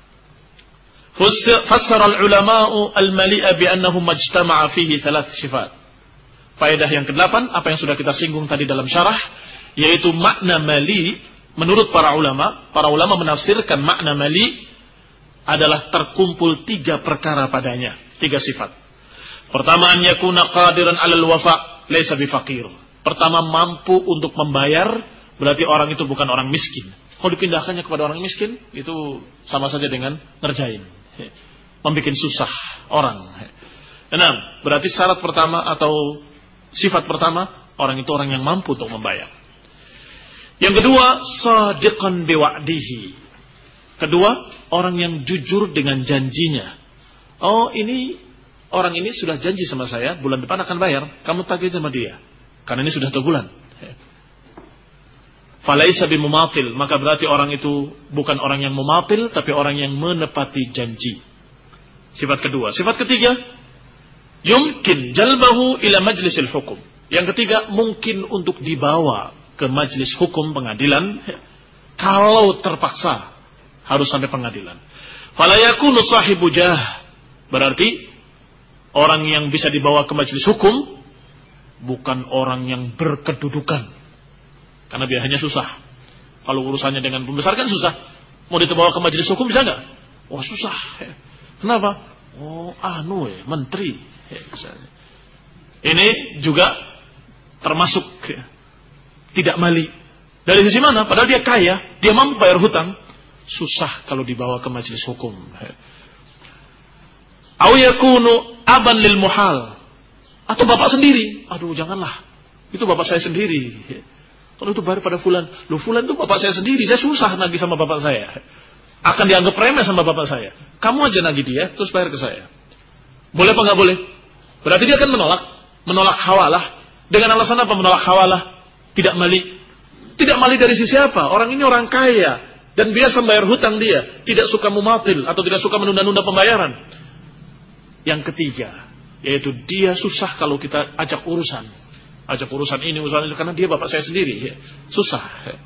Fassara al-ulama'u al-mali'a bi'annahu majtama'a fihi thalath sifat. Faedah yang kedelapan, apa yang sudah kita singgung tadi dalam syarah, yaitu makna mali, menurut para ulama, para ulama menafsirkan makna mali adalah terkumpul tiga perkara padanya, tiga sifat. Pertama, an yakuna qadiran 'alal wafa' laisa bifaqir. Pertama, mampu untuk membayar, berarti orang itu bukan orang miskin. Kalau dipindahkannya kepada orang miskin, itu sama saja dengan ngerjain, membikin susah orang. Enam, berarti syarat pertama atau sifat pertama, orang itu orang yang mampu untuk membayar. Yang kedua, shadiqan biwa'dihi. Kedua, orang yang jujur dengan janjinya. Oh, ini orang ini sudah janji sama saya, bulan depan akan bayar, kamu tagih sama dia. Karena ini sudah satu bulan. Falaisa bimumatil, maka berarti orang itu bukan orang yang mumatil, tapi orang yang menepati janji. Sifat kedua. Sifat ketiga, yumkin jalbahu ila majlisil hukum. Yang ketiga, mungkin untuk dibawa ke majlis hukum pengadilan, kalau terpaksa harus sampai pengadilan. Fala yakunu sahibu jah, berarti orang yang bisa dibawa ke majlis hukum bukan orang yang berkedudukan. Karena biayanya susah. Kalau urusannya dengan pembesar kan susah. Mau dibawa ke majelis hukum bisa nggak? Wah susah. Kenapa? Oh anu ya, menteri. Ini juga termasuk ya, tidak mali. Dari sisi mana? Padahal dia kaya, dia mampu bayar hutang. Susah kalau dibawa ke majelis hukum. Au yakunu aban lil muhal. Atau bapak sendiri. Aduh janganlah. Itu bapak saya sendiri. Kalau itu bayar pada fulan. Loh fulan itu bapak saya sendiri. Saya susah nagih sama bapak saya. Akan dianggap remeh sama bapak saya. Kamu aja nagih dia, terus bayar ke saya. Boleh apa nggak boleh? Berarti dia akan menolak. Menolak hawalah. Dengan alasan apa menolak hawalah? Tidak mali. Tidak mali dari sisi apa? Orang ini orang kaya. Dan biasa membayar hutang dia. Tidak suka mumatil. Atau tidak suka menunda-nunda pembayaran. Yang ketiga. Yaitu dia susah kalau kita ajak urusan. Ajak urusan ini, urusan itu. Karena dia bapak saya sendiri. Susah.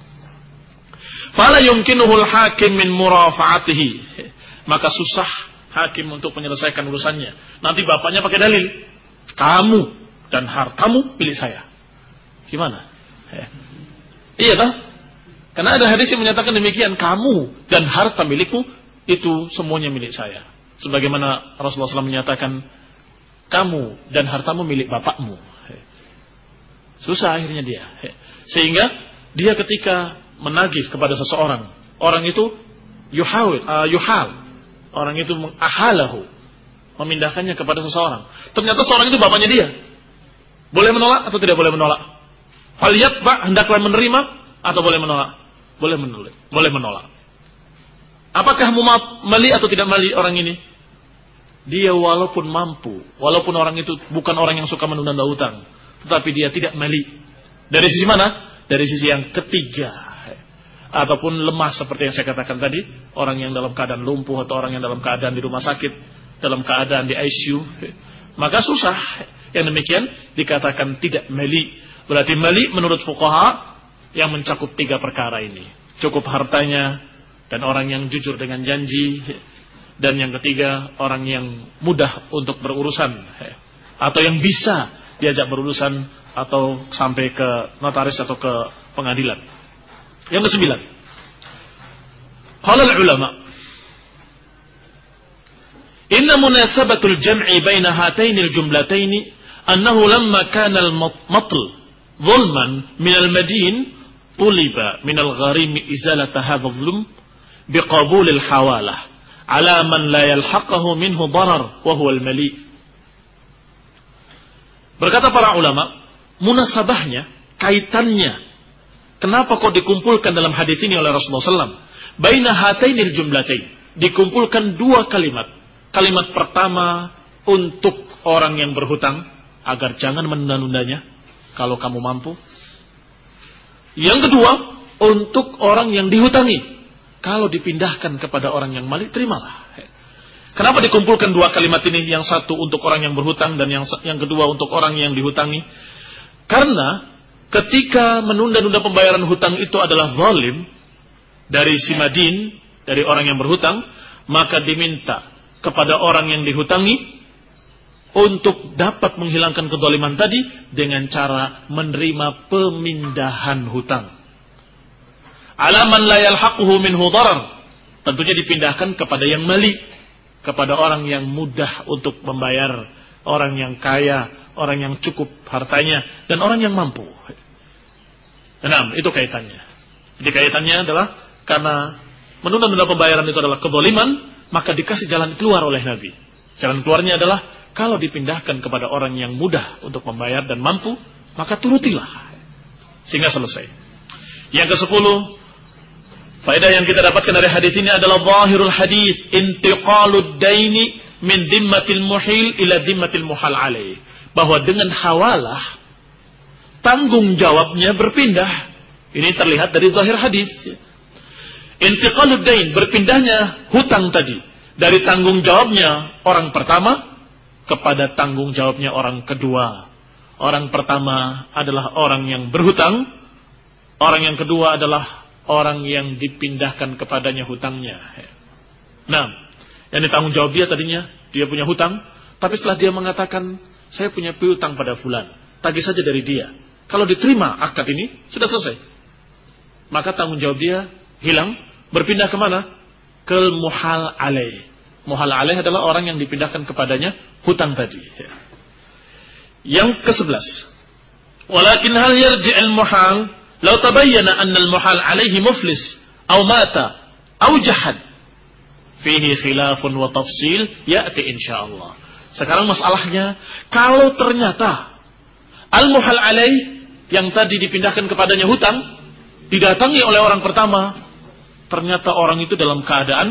Fala yumkinuhul hakim min murafa'atihi. Maka susah hakim untuk menyelesaikan urusannya. Nanti bapaknya pakai dalil. Kamu dan hartamu milik saya. Gimana? Iya kan? Karena ada hadis yang menyatakan demikian. Kamu dan harta milikmu itu semuanya milik saya. Sebagaimana Rasulullah shallallahu alaihi wasallam menyatakan, kamu dan hartamu milik bapakmu. Susah akhirnya dia. Sehingga dia ketika menagih kepada seseorang, orang itu yuhawil, uh, yuhal. Orang itu mengahalahu, memindahkannya kepada seseorang. Ternyata seorang itu bapaknya dia. Boleh menolak atau tidak boleh menolak? Falyatba, hendaklah menerima atau boleh menolak? Boleh menolak. Boleh menolak. Apakah mali atau tidak mali orang ini? Dia walaupun mampu, walaupun orang itu bukan orang yang suka menunda hutang, tetapi dia tidak mali. Dari sisi mana? Dari sisi yang ketiga. Ataupun lemah seperti yang saya katakan tadi. Orang yang dalam keadaan lumpuh atau orang yang dalam keadaan di rumah sakit, dalam keadaan di I C U. Maka susah. Yang demikian dikatakan tidak mali. Berarti mali menurut fuqaha yang mencakup tiga perkara ini. Cukup hartanya dan orang yang jujur dengan janji. Dan yang ketiga orang yang mudah untuk berurusan. Atau yang bisa diajak berurusan atau sampai ke notaris atau ke pengadilan. Yang kesembilan. Qala al-ulama, inna munasabatul jam'i baina hataini al-jumlataini annahu lamma kana al-matl zulman min al-madin tuliba min al-gharim izalata hadha adh-dhulm biqabul al-hawalah ala man la yalhaqahu minhu darar wa huwa al-mali. Berkata para ulama, munasabahnya, kaitannya, kenapa kok dikumpulkan dalam hadis ini oleh Rasulullah shallallahu alaihi wasallam? Baina hatainil jumlatain. Dikumpulkan dua kalimat. Kalimat pertama untuk orang yang berhutang, agar jangan menunda-nundanya kalau kamu mampu. Yang kedua, untuk orang yang dihutangi. Kalau dipindahkan kepada orang yang malik, terimalah. Kenapa dikumpulkan dua kalimat ini? Yang satu untuk orang yang berhutang dan yang yang kedua untuk orang yang dihutangi. Karena ketika menunda-nunda pembayaran hutang itu adalah zalim dari si madin, dari orang yang berhutang, maka diminta kepada orang yang dihutangi untuk dapat menghilangkan kezaliman tadi dengan cara menerima pemindahan hutang. Alaman la yalhaquhu minhu darar. Tentunya dipindahkan kepada yang mali, kepada orang yang mudah untuk membayar, orang yang kaya, orang yang cukup hartanya, dan orang yang mampu. Nah, itu kaitannya. Jadi kaitannya adalah karena menunda-nunda pembayaran itu adalah kezaliman, maka dikasih jalan keluar oleh Nabi. Jalan keluarnya adalah kalau dipindahkan kepada orang yang mudah untuk membayar dan mampu, maka turutilah sehingga selesai. Yang kesepuluh, faedah yang kita dapatkan dari hadis ini adalah zahirul hadis, intiqalud daini min dhimmatil muhil ila dhimmatil muhal alaih. Bahwa dengan hawalah tanggung jawabnya berpindah. Ini terlihat dari zahir hadis. Intiqalud dain, berpindahnya hutang tadi dari tanggung jawabnya orang pertama kepada tanggung jawabnya orang kedua. Orang pertama adalah orang yang berhutang, orang yang kedua adalah orang yang dipindahkan kepadanya hutangnya. Nah, yang ditanggung jawab dia tadinya, dia punya hutang, tapi setelah dia mengatakan, saya punya piutang pada fulan, tagih saja dari dia. Kalau diterima akad ini, sudah selesai. Maka tanggung jawab dia hilang, berpindah kemana? Ke muhal alaih. Muhal alaih adalah orang yang dipindahkan kepadanya hutang tadi. Yang kesebelas. Walakin hal yarji'al muhal, law tabayyana anna al-muhal alaihi muflis, aw mata, aw jahad. Fihi khilafun wa tafsil, ya'ti insyaallah. Sekarang masalahnya, kalau ternyata al-muhal alaih yang tadi dipindahkan kepadanya hutang, didatangi oleh orang pertama, ternyata orang itu dalam keadaan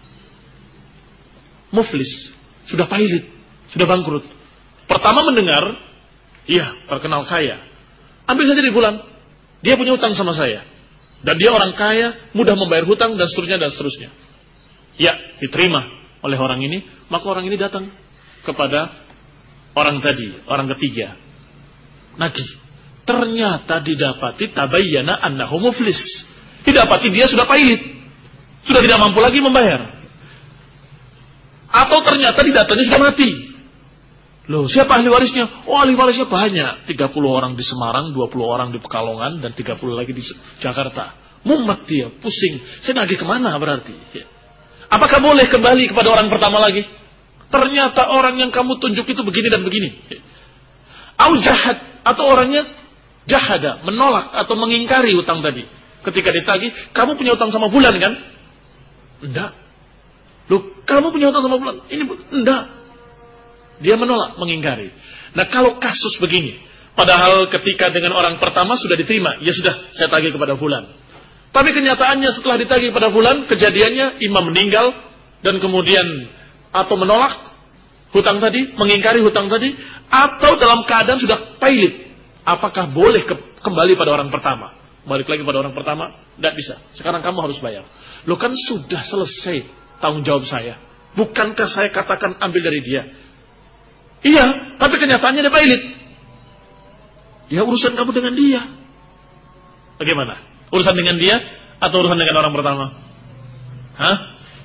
muflis, sudah pailit, sudah bangkrut. Pertama mendengar, iya, terkenal kaya, ambil saja di bulan, dia punya hutang sama saya, dan dia orang kaya, mudah membayar hutang, dan seterusnya, dan seterusnya. Ya, diterima oleh orang ini, maka orang ini datang kepada orang tadi, orang ketiga, nagih. Ternyata didapati tabayyana annahu muflis. Didapati dia sudah pailit, sudah tidak mampu lagi membayar. Atau ternyata didatangi sudah mati. Loh, siapa ahli warisnya? Oh, ahli warisnya banyak. tiga puluh orang di Semarang, dua puluh orang di Pekalongan, dan tiga puluh lagi di Jakarta. Mumet dia, pusing. Saya nagih kemana berarti? Apakah boleh kembali kepada orang pertama lagi? Ternyata orang yang kamu tunjuk itu begini dan begini. Au jahat, atau orangnya jahada, menolak atau mengingkari hutang tadi. Ketika ditagih, kamu punya hutang sama bulan kan? Enggak. Loh, kamu punya hutang sama bulan? Ini enggak. Dia menolak, mengingkari. Nah, kalau kasus begini, padahal ketika dengan orang pertama sudah diterima, ya sudah, saya tagih kepada bulan. Tapi kenyataannya setelah ditagih kepada bulan, kejadiannya imam meninggal dan kemudian atau menolak hutang tadi, mengingkari hutang tadi, atau dalam keadaan sudah pailit. Apakah boleh ke, kembali pada orang pertama? Balik lagi pada orang pertama? Tidak bisa. Sekarang kamu harus bayar. Loh, kan sudah selesai tanggung jawab saya. Bukankah saya katakan ambil dari dia? Iya, tapi kenyataannya dia pailit. Ya, urusan kamu dengan dia. Bagaimana? Urusan dengan dia atau urusan dengan orang pertama? Hah?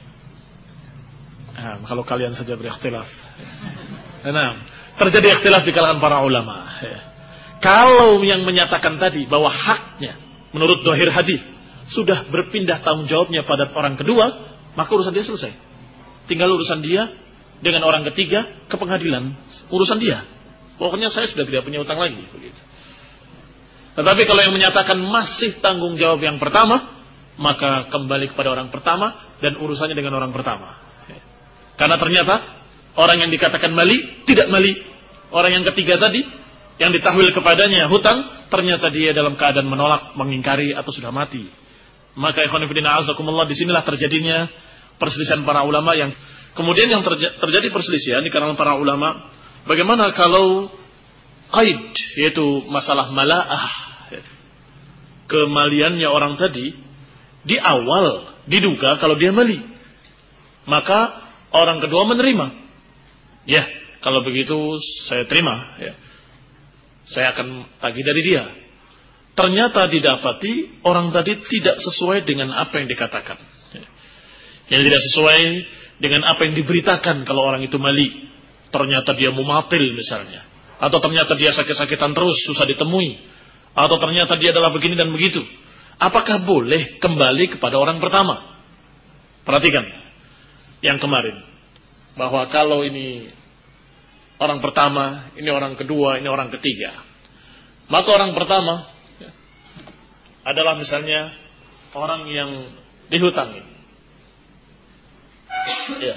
Nah, kalau kalian saja berikhtilaf. Nah, terjadi ikhtilaf di kalangan para ulama. Kalau yang menyatakan tadi bahwa haknya menurut dohir hadis sudah berpindah tanggung jawabnya pada orang kedua, maka urusan dia selesai. Tinggal urusan dia dengan orang ketiga ke pengadilan. Urusan dia. Pokoknya saya sudah tidak punya utang lagi. Begitu. Tetapi kalau yang menyatakan masih tanggung jawab yang pertama, maka kembali kepada orang pertama dan urusannya dengan orang pertama. Karena ternyata orang yang dikatakan mali tidak mali. Orang yang ketiga tadi yang ditahwil kepadanya hutang, ternyata dia dalam keadaan menolak, mengingkari atau sudah mati. Maka ikhwan fillah azakumullah, disinilah terjadinya perselisihan para ulama. Yang kemudian yang terja- terjadi perselisihan di kalangan para ulama, bagaimana kalau qaid, yaitu masalah mala'ah, kemaliannya orang tadi di awal diduga kalau dia mali, maka orang kedua menerima. Ya, kalau begitu saya terima, ya. Saya akan tagih dari dia. Ternyata didapati orang tadi tidak sesuai dengan apa yang dikatakan. Yang tidak sesuai dengan apa yang diberitakan kalau orang itu mali. Ternyata dia mumatil misalnya. Atau ternyata dia sakit-sakitan terus, susah ditemui. Atau ternyata dia adalah begini dan begitu. Apakah boleh kembali kepada orang pertama? Perhatikan yang kemarin. Bahwa kalau ini orang pertama, ini orang kedua, ini orang ketiga. Maka orang pertama adalah misalnya orang yang dihutangi. Ya.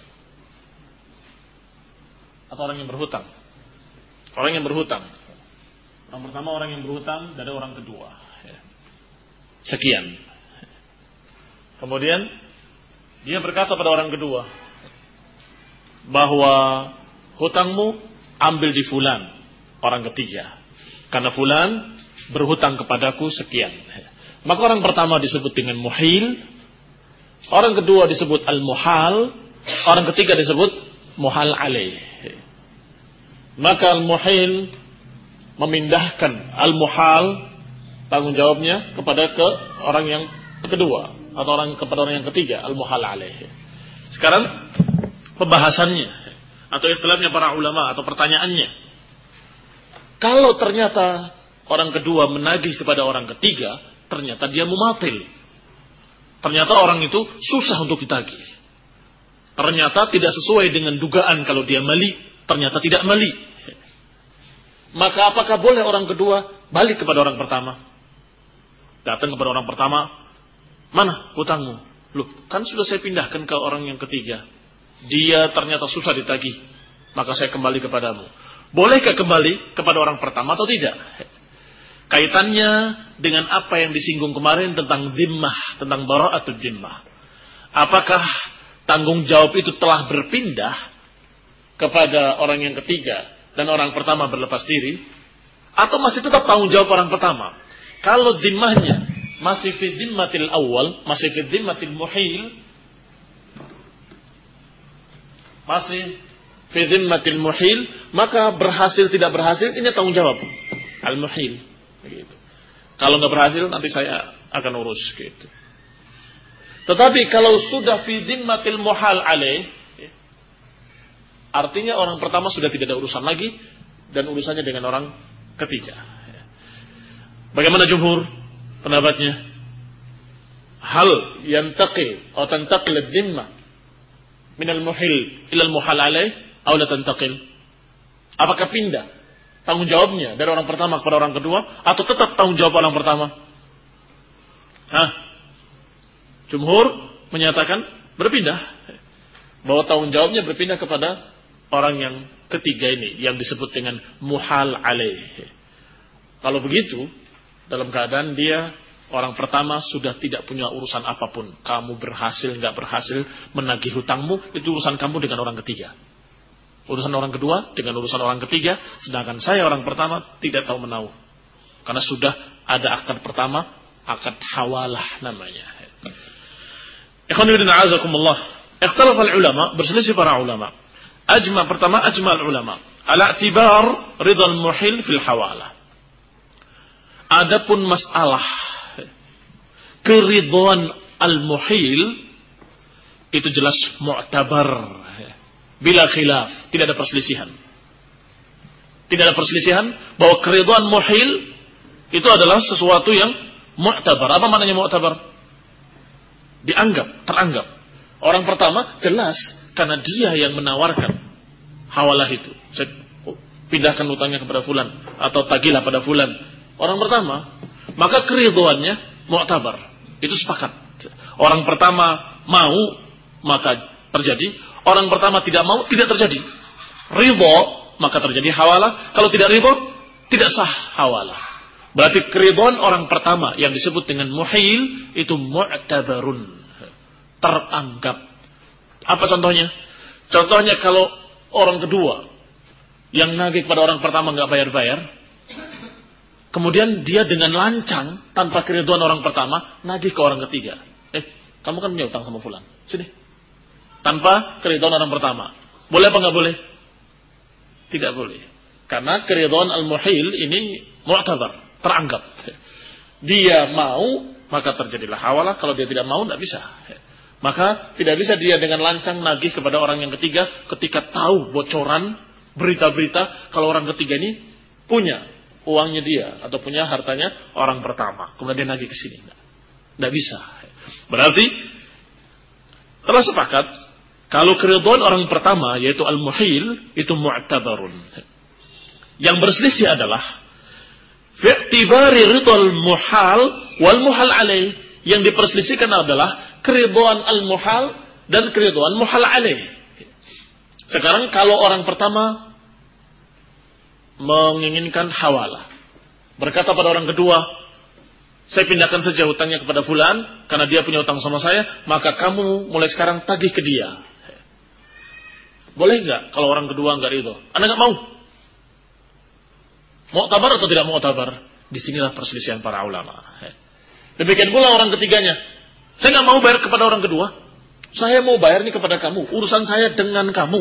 Atau orang yang berhutang. Orang yang berhutang. Orang pertama orang yang berhutang dari orang kedua. Sekian. Kemudian dia berkata pada orang kedua bahwa hutangmu ambil di fulan, orang ketiga. Karena fulan berhutang kepadaku sekian. Maka orang pertama disebut dengan muhil, orang kedua disebut al-muhal, orang ketiga disebut muhal alaih. Maka al-muhil memindahkan al-muhal tanggung jawabnya kepada ke orang yang kedua atau orang kepada orang yang ketiga, al-muhal alaih. Sekarang pembahasannya atau istilahnya para ulama atau pertanyaannya, Kalau ternyata orang kedua menagih kepada orang ketiga, ternyata dia mumatil. Ternyata orang itu susah untuk ditagih. Ternyata tidak sesuai dengan dugaan kalau dia mali, ternyata tidak mali. Maka apakah boleh orang kedua balik kepada orang pertama? Datang kepada orang pertama, mana hutangmu? Loh, kan sudah saya pindahkan ke orang yang ketiga. Dia ternyata susah ditagih, maka saya kembali kepadamu. Bolehkah kembali kepada orang pertama atau tidak? Kaitannya dengan apa yang disinggung kemarin tentang dhimmah, tentang bara'atul dhimmah. Apakah tanggung jawab itu telah berpindah kepada orang yang ketiga dan orang pertama berlepas diri, atau masih tetap tanggung jawab orang pertama? Kalau dhimmahnya masih fi dhimmatil awal, masih fi dhimmatil muhil, masih fi dhimmatil muhil, maka berhasil tidak berhasil ini tanggung jawab al-muhil. Gitu. Kalau nggak berhasil nanti saya akan urus. Gitu. Tetapi kalau sudah fi dhimmatil muhal alaih, artinya orang pertama sudah tidak ada urusan lagi dan urusannya dengan orang ketiga. Bagaimana jumhur pendapatnya? Hal yantaqil atau tantaqil ad-dhimmah min al-muhil ila al-muhal alaih atau la tantaqil? Apakah pindah tanggung jawabnya dari orang pertama kepada orang kedua atau tetap tanggung jawab orang pertama? Hah? Jumhur menyatakan berpindah, bahwa tanggung jawabnya berpindah kepada orang yang ketiga ini yang disebut dengan muhal alaih. Kalau begitu, dalam keadaan dia orang pertama sudah tidak punya urusan apapun. Kamu berhasil nggak berhasil menagih hutangmu, itu urusan kamu dengan orang ketiga. Urusan orang kedua dengan urusan orang ketiga, sedangkan saya orang pertama tidak tahu menahu. Karena sudah ada akad pertama, akad hawalah namanya. Ikhwan fillah azakumullah. Ikhtalafa al-ulama, berselisih para ulama. Ajma pertama ajma al-ulama ala i'tibar ridha al-muhil fil hawalah. Adapun masalah keridhaan al-muhil itu jelas mu'tabar bila khilaf, tidak ada perselisihan. Tidak ada perselisihan bahwa keridhaan muhil itu adalah sesuatu yang mu'tabar. Apa maknanya mu'tabar? Dianggap, teranggap. Orang pertama jelas karena dia yang menawarkan hawalah itu. Saya pindahkan utangnya kepada fulan atau tagihlah pada fulan. Orang pertama, maka keridhaannya mu'tabar. Itu sepakat. Orang pertama mau, maka terjadi. Orang pertama tidak mau, tidak terjadi. Ridha, maka terjadi hawalah. Kalau tidak ridha, tidak sah hawalah. Berarti keridhaan orang pertama yang disebut dengan muhil itu mu'tabarun, teranggap. Apa contohnya? Contohnya kalau orang kedua yang nagih kepada orang pertama nggak bayar-bayar, kemudian dia dengan lancang tanpa keridhaan orang pertama nagih ke orang ketiga. Eh, kamu kan punya utang sama fulan, sini. Tanpa keridhaan orang pertama, boleh apa nggak boleh? Tidak boleh, karena keridhaan al-muhil ini mu'tabar, teranggap. Dia mau, maka terjadilah hawalah. Kalau dia tidak mau, tidak bisa. Maka tidak bisa dia dengan lancang nagih kepada orang yang ketiga ketika tahu bocoran berita-berita kalau orang ketiga ini punya uangnya dia atau punya hartanya orang pertama. Kemudian dia nagih ke sini. Tidak bisa. Berarti telah sepakat kalau keridhaan orang pertama yaitu al-muhil itu mu'tabarun. Yang berselisih adalah fi'tibari ridhal muhal wal muhal alaih. Yang diperselisihkan adalah keridhaan al-muhal dan keridhaan muhal alaih. Sekarang kalau orang pertama menginginkan hawalah, berkata pada orang kedua, saya pindahkan saja hutangnya kepada fulan karena dia punya hutang sama saya, maka kamu mulai sekarang tagih ke dia. Boleh nggak kalau orang kedua nggak ridho? Anda nggak mau? Mu'tabar atau tidak mu'tabar? Disinilah perselisihan para ulama. Demikian pula orang ketiganya. Saya nggak mau bayar kepada orang kedua. Saya mau bayar ini kepada kamu. Urusan saya dengan kamu.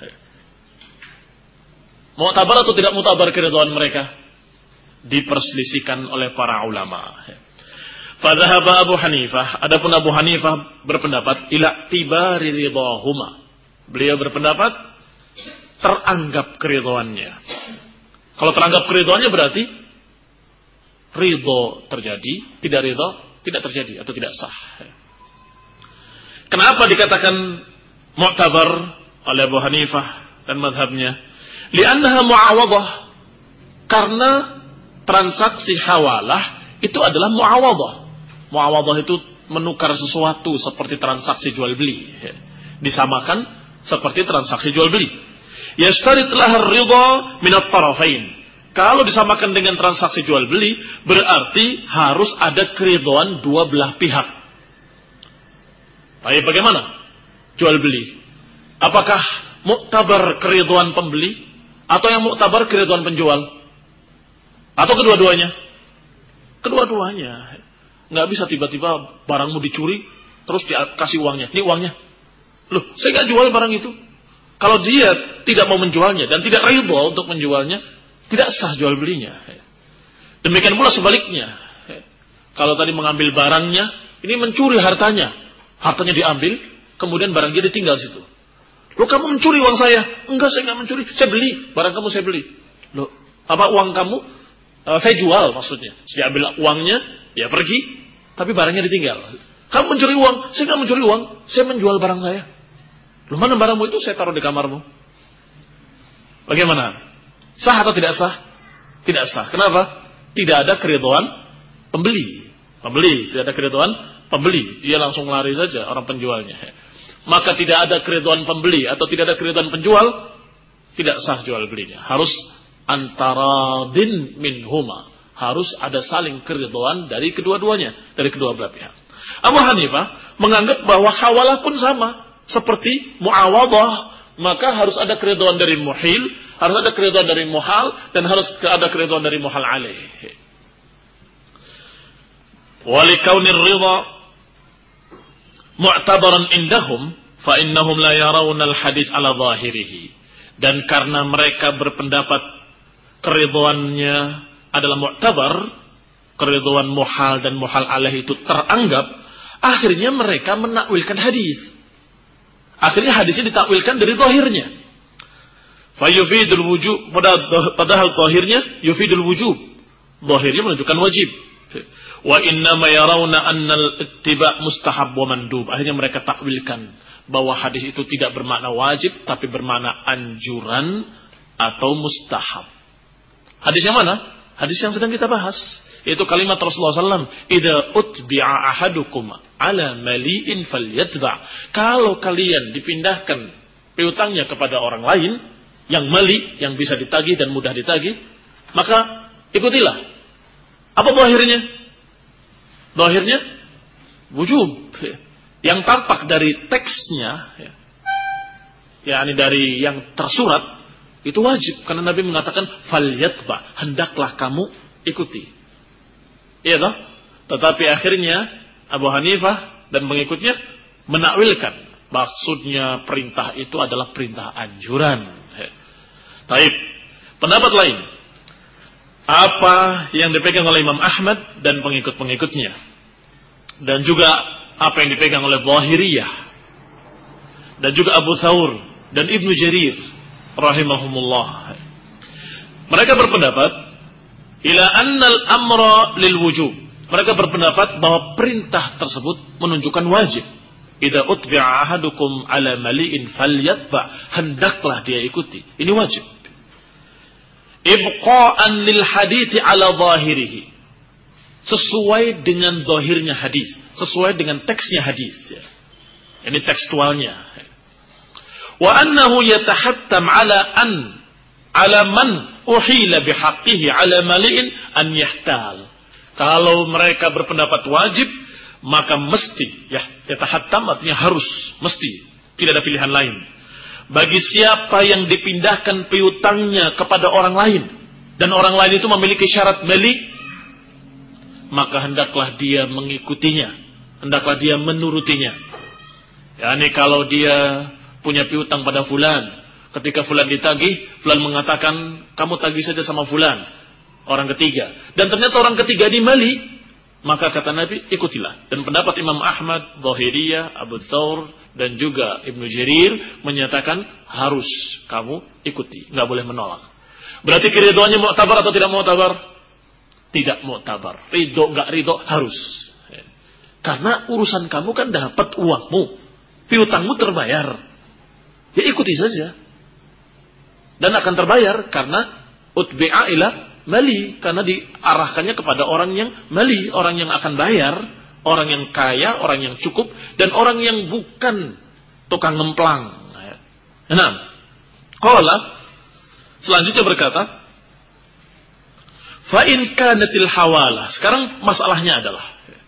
Mu'tabar atau tidak mu'tabar keridhaan mereka? Diperselisihkan oleh para ulama. Fadhahaba Abu Hanifah. Adapun Abu Hanifah berpendapat ila tibari ridhahuma. Beliau berpendapat teranggap keridhaannya. Kalau teranggap keridhoannya berarti ridho terjadi, tidak ridho tidak terjadi atau tidak sah. Kenapa dikatakan mu'tabar oleh Abu Hanifah dan mazhabnya? Li'annaha mu'awadhah. Karena transaksi hawalah itu adalah mu'awadhah. Mu'awadhah itu menukar sesuatu seperti transaksi jual beli. Disamakan seperti transaksi jual beli. Yashtarit lahar ridha min at-tarafain. Kalau disamakan dengan transaksi jual beli, berarti harus ada keridhaan dua belah pihak. Tapi bagaimana jual beli? Apakah muktabar keridhaan pembeli atau yang muktabar keridhaan penjual? Atau kedua-duanya? Kedua-duanya. Nggak bisa tiba-tiba barangmu dicuri terus dikasih uangnya. Ini uangnya. Loh, saya nggak jual barang itu. Kalau dia tidak mau menjualnya dan tidak ridho untuk menjualnya, tidak sah jual belinya. Demikian pula sebaliknya. Kalau tadi mengambil barangnya, ini mencuri hartanya. Hartanya diambil, kemudian barang dia ditinggal situ. Loh, kamu mencuri uang saya? Enggak, saya nggak mencuri. Saya beli. Barang kamu saya beli. Loh, apa uang kamu? Uh, saya jual maksudnya. Saya ambil uangnya, ya pergi. Tapi barangnya ditinggal. Kamu mencuri uang? Saya nggak mencuri uang. Saya menjual barang saya. Loh, mana barangmu itu? Saya taruh di kamarmu. Bagaimana? Sah atau tidak sah? Tidak sah. Kenapa? Tidak ada keridhaan pembeli. Pembeli. Tidak ada keridhaan pembeli. Dia langsung lari saja orang penjualnya. Maka tidak ada keridhaan pembeli atau tidak ada keridhaan penjual, tidak sah jual belinya. Harus antaradin minhuma. Harus ada saling keridhaan dari kedua-duanya, dari kedua belah pihak. Abu Hanifah menganggap bahwa hawalah pun sama seperti muawadhah, maka harus ada keridhaan dari muhil, harus ada keridhaan dari muhal, dan harus ada keridhaan dari muhal alaih. Walikaunir ridha mu'tabaran indahum fa innahum la yarawna al-hadis ala zahirihi. Dan karena mereka berpendapat keridhaannya adalah mu'tabar, keridhaan muhal dan muhal alaih itu teranggap, akhirnya mereka menakwilkan hadis. Akhirnya hadisnya ditakwilkan dari zahirnya. Fa yufidul wujub, padahal zahirnya yufidul wujub. Zahirnya menunjukkan wajib. Wa inna ma yarawna anna al-ittiba' mustahab wa mandub. Akhirnya mereka takwilkan bahwa hadis itu tidak bermakna wajib tapi bermakna anjuran atau mustahab. Hadis yang mana? Hadis yang sedang kita bahas. Itu kalimat Rasulullah sallallahu alaihi wasallam, "Idza utbi'a ahadukum ala mali'in falyatba'." Kalau kalian dipindahkan piutangnya kepada orang lain yang mali, yang bisa ditagih dan mudah ditagih, maka ikutilah. Apa zahirnya? Zahirnya wujub. Yang tampak dari teksnya, ya, yakni dari yang tersurat, itu wajib. Karena Nabi mengatakan, falyatba', hendaklah kamu ikuti. Iya toh? Tetapi akhirnya Abu Hanifah dan pengikutnya menakwilkan. Maksudnya perintah itu adalah perintah anjuran. Taib. Pendapat lain. Apa yang dipegang oleh Imam Ahmad dan pengikut-pengikutnya. Dan juga apa yang dipegang oleh Zahiriyah. Dan juga Abu Thawr dan Ibnu Jarir rahimahumullah. Mereka berpendapat ila annal amra lil wujub. Mereka berpendapat bahwa perintah tersebut menunjukkan wajib. Idza utbi'a ahadukum ala mali'in falyatba', hendaklah dia ikuti. Ini wajib. Ibqa'an lil hadits ala zahirihi. Sesuai dengan zahirnya hadis, sesuai dengan teksnya hadis, ya. Ini tekstualnya. Wa annahu yatahattam ala an ala man uhila bihaqqihi ala mali'in an yahtal. Kalau mereka berpendapat wajib, maka mesti, ya, yatahattam artinya harus, mesti, tidak ada pilihan lain. Bagi siapa yang dipindahkan piutangnya kepada orang lain dan orang lain itu memiliki syarat mali, maka hendaklah dia mengikutinya, hendaklah dia menurutinya. Yani kalau dia punya piutang pada fulan, ketika fulan ditagih, fulan mengatakan, kamu tagih saja sama fulan, orang ketiga. Dan ternyata orang ketiga ini mali, maka kata Nabi, ikutilah. Dan pendapat Imam Ahmad, Zahiriyah, Abu Thawr, dan juga Ibnu Jarir menyatakan harus kamu ikuti, nggak boleh menolak. Berarti keridhoannya mu'tabar atau tidak mu'tabar? Tidak mu'tabar. Ridho enggak ridho harus. Karena urusan kamu kan dapat uangmu. Piutangmu terbayar. Ya ikuti saja. Dan akan terbayar karena utbi'a ila mali. Karena diarahkannya kepada orang yang mali. Orang yang akan bayar. Orang yang kaya, orang yang cukup. Dan orang yang bukan tukang ngemplang. Nah, qala selanjutnya berkata, fa in kanatil hawalah. Sekarang masalahnya adalah,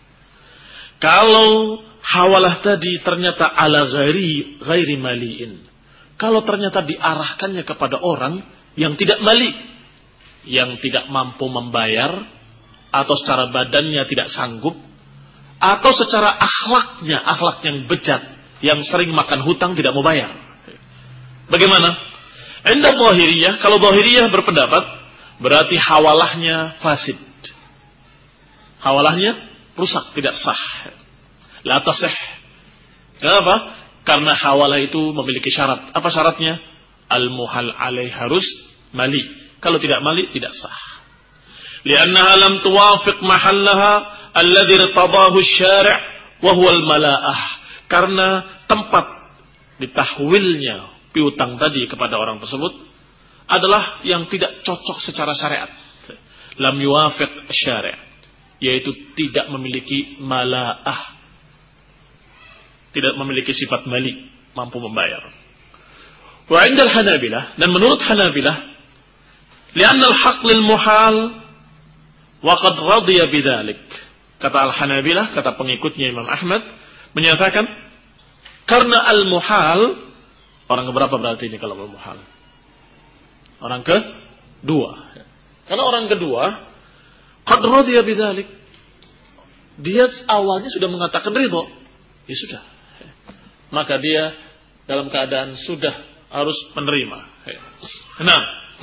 kalau hawalah tadi ternyata ala ghairi ghairi maliin. Kalau ternyata diarahkannya kepada orang yang tidak mali, yang tidak mampu membayar, atau secara badannya tidak sanggup, atau secara akhlaknya, akhlak yang bejat, yang sering makan hutang tidak mau bayar. Bagaimana? Indah Zahiriyah, kalau Zahiriyah berpendapat, berarti hawalahnya fasid. Hawalahnya rusak, tidak sah. La tasih. Kenapa? Karena hawalah itu memiliki syarat. Apa syaratnya? Al-muhal alaih harus mali. Kalau tidak mali, tidak sah. Liannaha lam tuwafiq mahallaha alladhi irtadahu syari' wa huwa al-mala'ah. Karena tempat ditahwilnya piutang tadi kepada orang tersebut adalah yang tidak cocok secara syariat. Lam yuwafiq syari', yaitu tidak memiliki mala'ah, tidak memiliki sifat mali, mampu membayar. Wa 'inda al-Hanabilah, dan menurut Hanabilah, li'anna al-haqq lil muhal wa qad radiya bidzalik. Kata al-Hanabilah, kata pengikutnya Imam Ahmad, menyatakan karena al-muhal, orang keberapa berarti ini kalau al-muhal? Orang kedua. Karena orang kedua, qad radiya bidzalik. Dia awalnya sudah mengatakan ridho. Ya sudah. Maka dia dalam keadaan sudah harus menerima. Nah,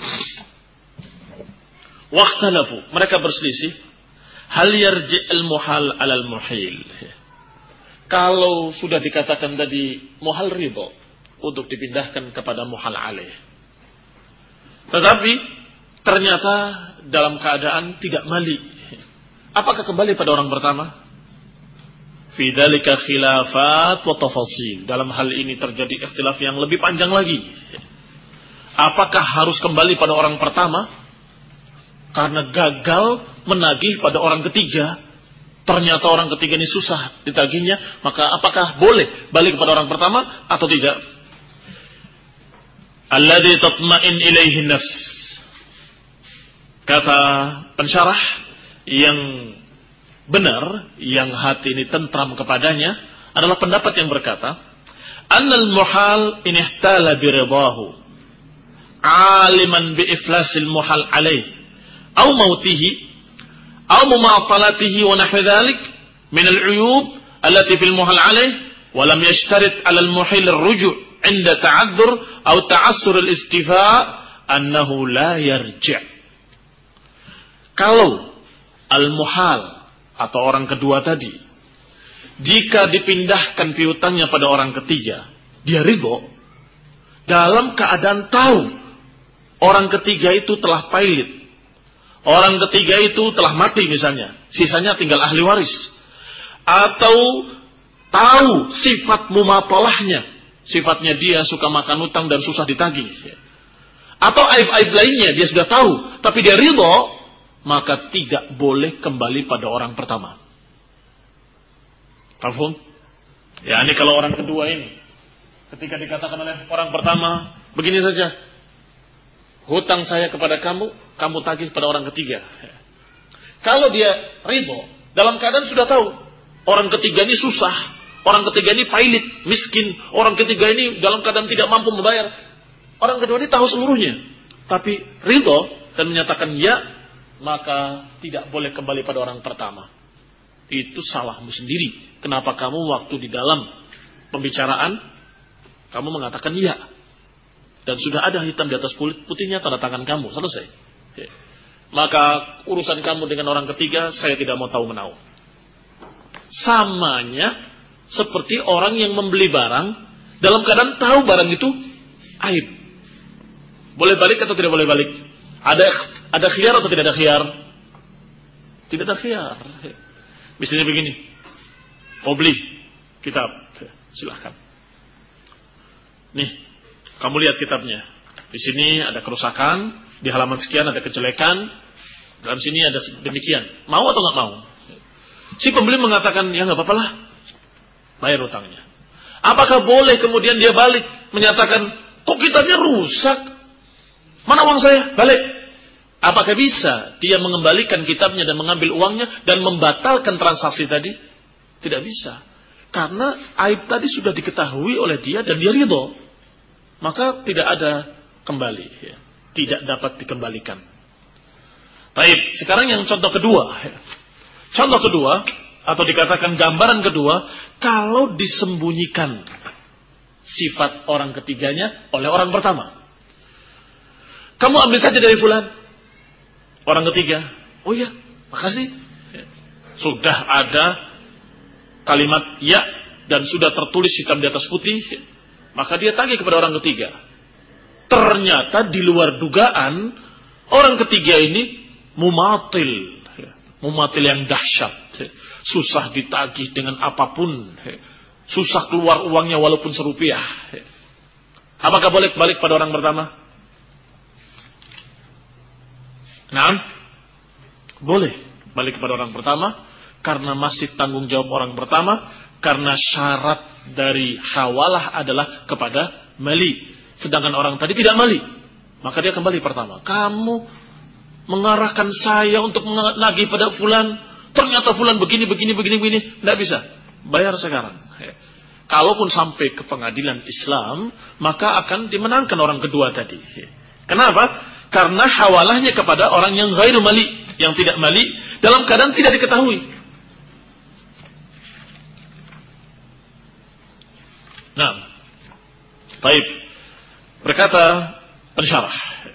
waqtalafu, mereka berselisih, hal yarji' al-muhal 'ala al-muhil. Kalau sudah dikatakan tadi muhal ridho, untuk dipindahkan kepada muhal alaih. Tetapi ternyata dalam keadaan tidak mali. Apakah kembali pada orang pertama? Fi dzalika khilafat wa tafasil. Dalam hal ini terjadi ikhtilaf yang lebih panjang lagi. Apakah harus kembali pada orang pertama karena gagal menagih pada orang ketiga? Ternyata orang ketiga ini susah ditagihnya, maka apakah boleh balik kepada orang pertama atau tidak? Alladhi tatma'in ilaihi nafs. Kata pensyarah, yang benar, yang hati ini tentram kepadanya, adalah pendapat yang berkata, annal muhal in ihtala biridahu aliman bi iflasil muhal alaih au mautihi au mumatalatihi wa nahwi dhalik min al-uyub allati fil muhal alaih wa lam yashtarit 'ala al-muhil ar-ruju' inda ta'adzur atau ta'assur al-istifa annahu la yarji'. Kalau al-muhal atau orang kedua tadi, jika dipindahkan piutangnya pada orang ketiga, dia ridho dalam keadaan tahu orang ketiga itu telah pailit, orang ketiga itu telah mati misalnya, sisanya tinggal ahli waris, atau tahu sifat mumatalahnya, sifatnya dia suka makan utang dan susah ditagih, atau aib-aib lainnya dia sudah tahu, tapi dia ridho, maka tidak boleh kembali pada orang pertama. Paham? Ya, ini kalau orang kedua ini, ketika dikatakan oleh orang pertama, begini saja, hutang saya kepada kamu, kamu tagih pada orang ketiga. Kalau dia ridho, dalam keadaan sudah tahu, orang ketiga ini susah, orang ketiga ini pailit, miskin. Orang ketiga ini dalam keadaan tidak mampu membayar. Orang kedua ini tahu seluruhnya. Tapi ridho dan menyatakan ya, maka tidak boleh kembali pada orang pertama. Itu salahmu sendiri. Kenapa kamu waktu di dalam pembicaraan, kamu mengatakan ya. Dan sudah ada hitam di atas putihnya tanda tangan kamu. Selesai. Maka urusan kamu dengan orang ketiga, saya tidak mau tahu menau. Samanya seperti orang yang membeli barang dalam keadaan tahu barang itu aib. Boleh balik atau tidak boleh balik? Ada ada khiyar atau tidak ada khiyar? Tidak ada khiyar. Misalnya begini, mau beli kitab, silahkan. Nih, kamu lihat kitabnya. Di sini ada kerusakan, di halaman sekian ada kejelekan, dalam sini ada demikian. Mau atau nggak mau? Si pembeli mengatakan, ya nggak apa-apa lah, bayar utangnya. Apakah boleh kemudian dia balik menyatakan, kok kitabnya rusak? Mana uang saya? Balik. Apakah bisa dia mengembalikan kitabnya dan mengambil uangnya dan membatalkan transaksi tadi? Tidak bisa. Karena aib tadi sudah diketahui oleh dia dan dia ridho. Maka tidak ada kembali. Ya. Tidak dapat dikembalikan. Baik, sekarang yang contoh kedua. Contoh kedua, atau dikatakan gambaran kedua, kalau disembunyikan sifat orang ketiganya oleh orang pertama. Kamu ambil saja dari fulan. Orang ketiga, oh iya, makasih. Sudah ada kalimat ya dan sudah tertulis hitam di atas putih, maka dia tagih kepada orang ketiga. Ternyata di luar dugaan, orang ketiga ini mumatil, mumatil yang dahsyat, susah ditagih dengan apapun, susah keluar uangnya walaupun serupiah. Apakah boleh balik pada orang pertama? Nah, boleh balik kepada orang pertama karena masih tanggung jawab orang pertama, karena syarat dari hawalah adalah kepada mali. Sedangkan orang tadi tidak mali, maka dia kembali pertama. Kamu mengarahkan saya untuk menagih pada fulan, ternyata fulan begini begini begini begini, tidak bisa. Bayar sekarang. Kalaupun sampai ke pengadilan Islam, maka akan dimenangkan orang kedua tadi. Kenapa? Karena hawalahnya kepada orang yang ghairu mali, yang tidak mali, dalam keadaan tidak diketahui. Nah, baik. Berkata pensyarah,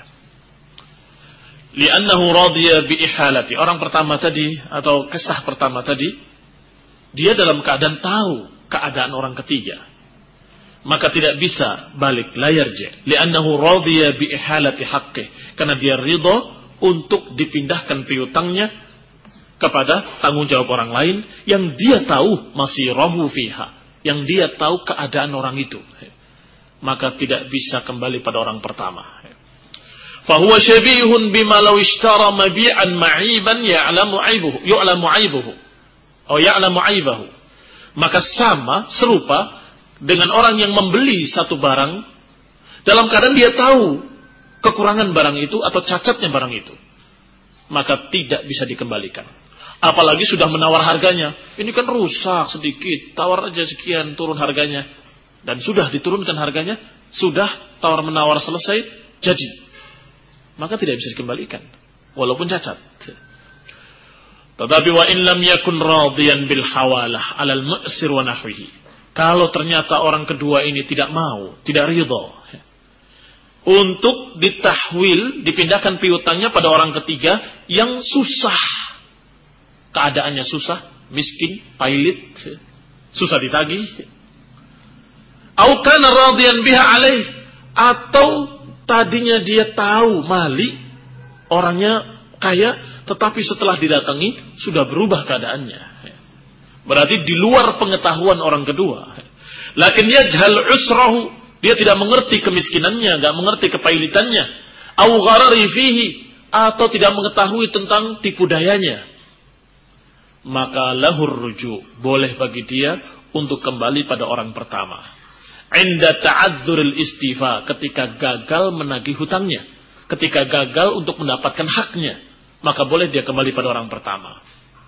li'annahu radiya bi'ihalati. Orang pertama tadi, atau kisah pertama tadi, dia dalam keadaan tahu keadaan orang ketiga. Maka tidak bisa balik layar je. Li'annahu radiya bi'ihalati haqqih. Karena dia ridho untuk dipindahkan piutangnya kepada tanggung jawab orang lain yang dia tahu masih rahu fiha. Yang dia tahu keadaan orang itu. Maka tidak bisa kembali pada orang pertama. Fahuwa syabihun bima law ishtara mabi'an ma'iban ya'lamu aibuhu. Yu'lamu aibuhu. Atau ya'lamu aibahu. Maka sama, serupa dengan orang yang membeli satu barang dalam keadaan dia tahu kekurangan barang itu atau cacatnya barang itu, maka tidak bisa dikembalikan. Apalagi sudah menawar harganya, ini kan rusak sedikit, tawar aja sekian, turun harganya, dan sudah diturunkan harganya, sudah tawar menawar selesai, jadi, maka tidak bisa dikembalikan walaupun cacat. Tetapi wa in lam yakun radiyan bil hawalah alal mu'sir wa nahwihi. Kalau ternyata orang kedua ini tidak mau, tidak ridho untuk ditahwil, dipindahkan piutangnya pada orang ketiga yang susah, keadaannya susah, miskin, pailit, susah ditagih. Au kana radiyan biha alaih, atau tadinya dia tahu mali, orangnya kaya, tetapi setelah didatangi sudah berubah keadaannya. Berarti di luar pengetahuan orang kedua. Lakin yajhal usrahu, dia tidak mengerti kemiskinannya, enggak mengerti kepailitannya. Au gharari fihi, atau tidak mengetahui tentang tipu dayanya. Maka lahur ruju, boleh bagi dia untuk kembali pada orang pertama. Inda ta'adzuril istifa, ketika gagal menagih hutangnya, ketika gagal untuk mendapatkan haknya, maka boleh dia kembali pada orang pertama.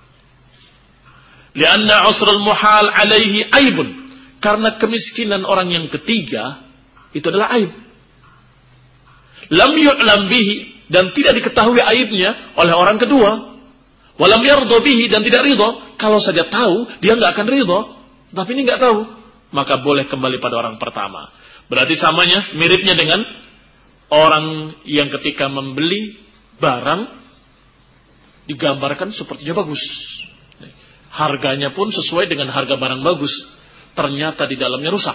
Lianna usrul muhal alaihi aibun, karena kemiskinan orang yang ketiga itu adalah aib. Lam yu'lam bihi, dan tidak diketahui aibnya oleh orang kedua. Walam yardha bihi, dan tidak ridho. Kalau saja tahu, dia enggak akan ridho. Tapi ini enggak tahu, maka boleh kembali pada orang pertama. Berarti samanya, miripnya dengan orang yang ketika membeli barang digambarkan sepertinya bagus. Harganya pun sesuai dengan harga barang bagus. Ternyata di dalamnya rusak.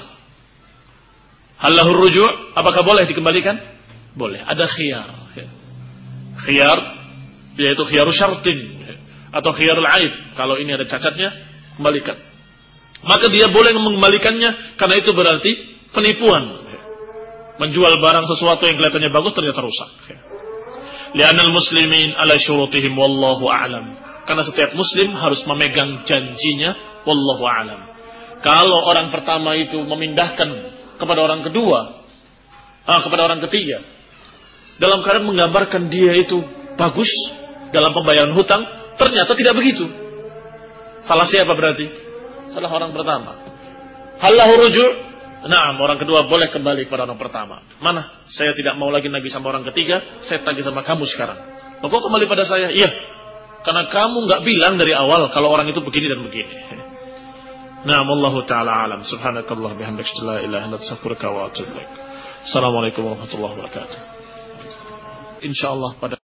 Halahur ruju', apakah boleh dikembalikan? Boleh, ada khiyar. khiyar, yaitu khiyarus syartin atau khiyarul aib. Kalau ini ada cacatnya, kembalikan. Maka dia boleh mengembalikannya, karena itu berarti penipuan. Menjual barang sesuatu yang kelihatannya bagus ternyata rusak. Li'anal muslimin ala syurutihim wallahu a'lam. Karena setiap muslim harus memegang janjinya, wallahu a'lam. Kalau orang pertama itu memindahkan kepada orang kedua, ah, kepada orang ketiga, dalam keadaan menggambarkan dia itu bagus dalam pembayaran hutang, ternyata tidak begitu. Salah siapa berarti? Salah orang pertama. Hallahu ruju'. Naam, orang kedua boleh kembali kepada orang pertama. Mana? Saya tidak mau lagi nagih sama orang ketiga, saya tagih sama kamu sekarang. Kok kembali pada saya? Iya. Karena kamu enggak bilang dari awal kalau orang itu begini dan begini. Naam, wallahu taala alam. Subhanakallah bihamdika la ilaha illa anta astaghfiruka wa atubu ilaik. Assalamualaikum warahmatullahi wabarakatuh. Insyaallah pada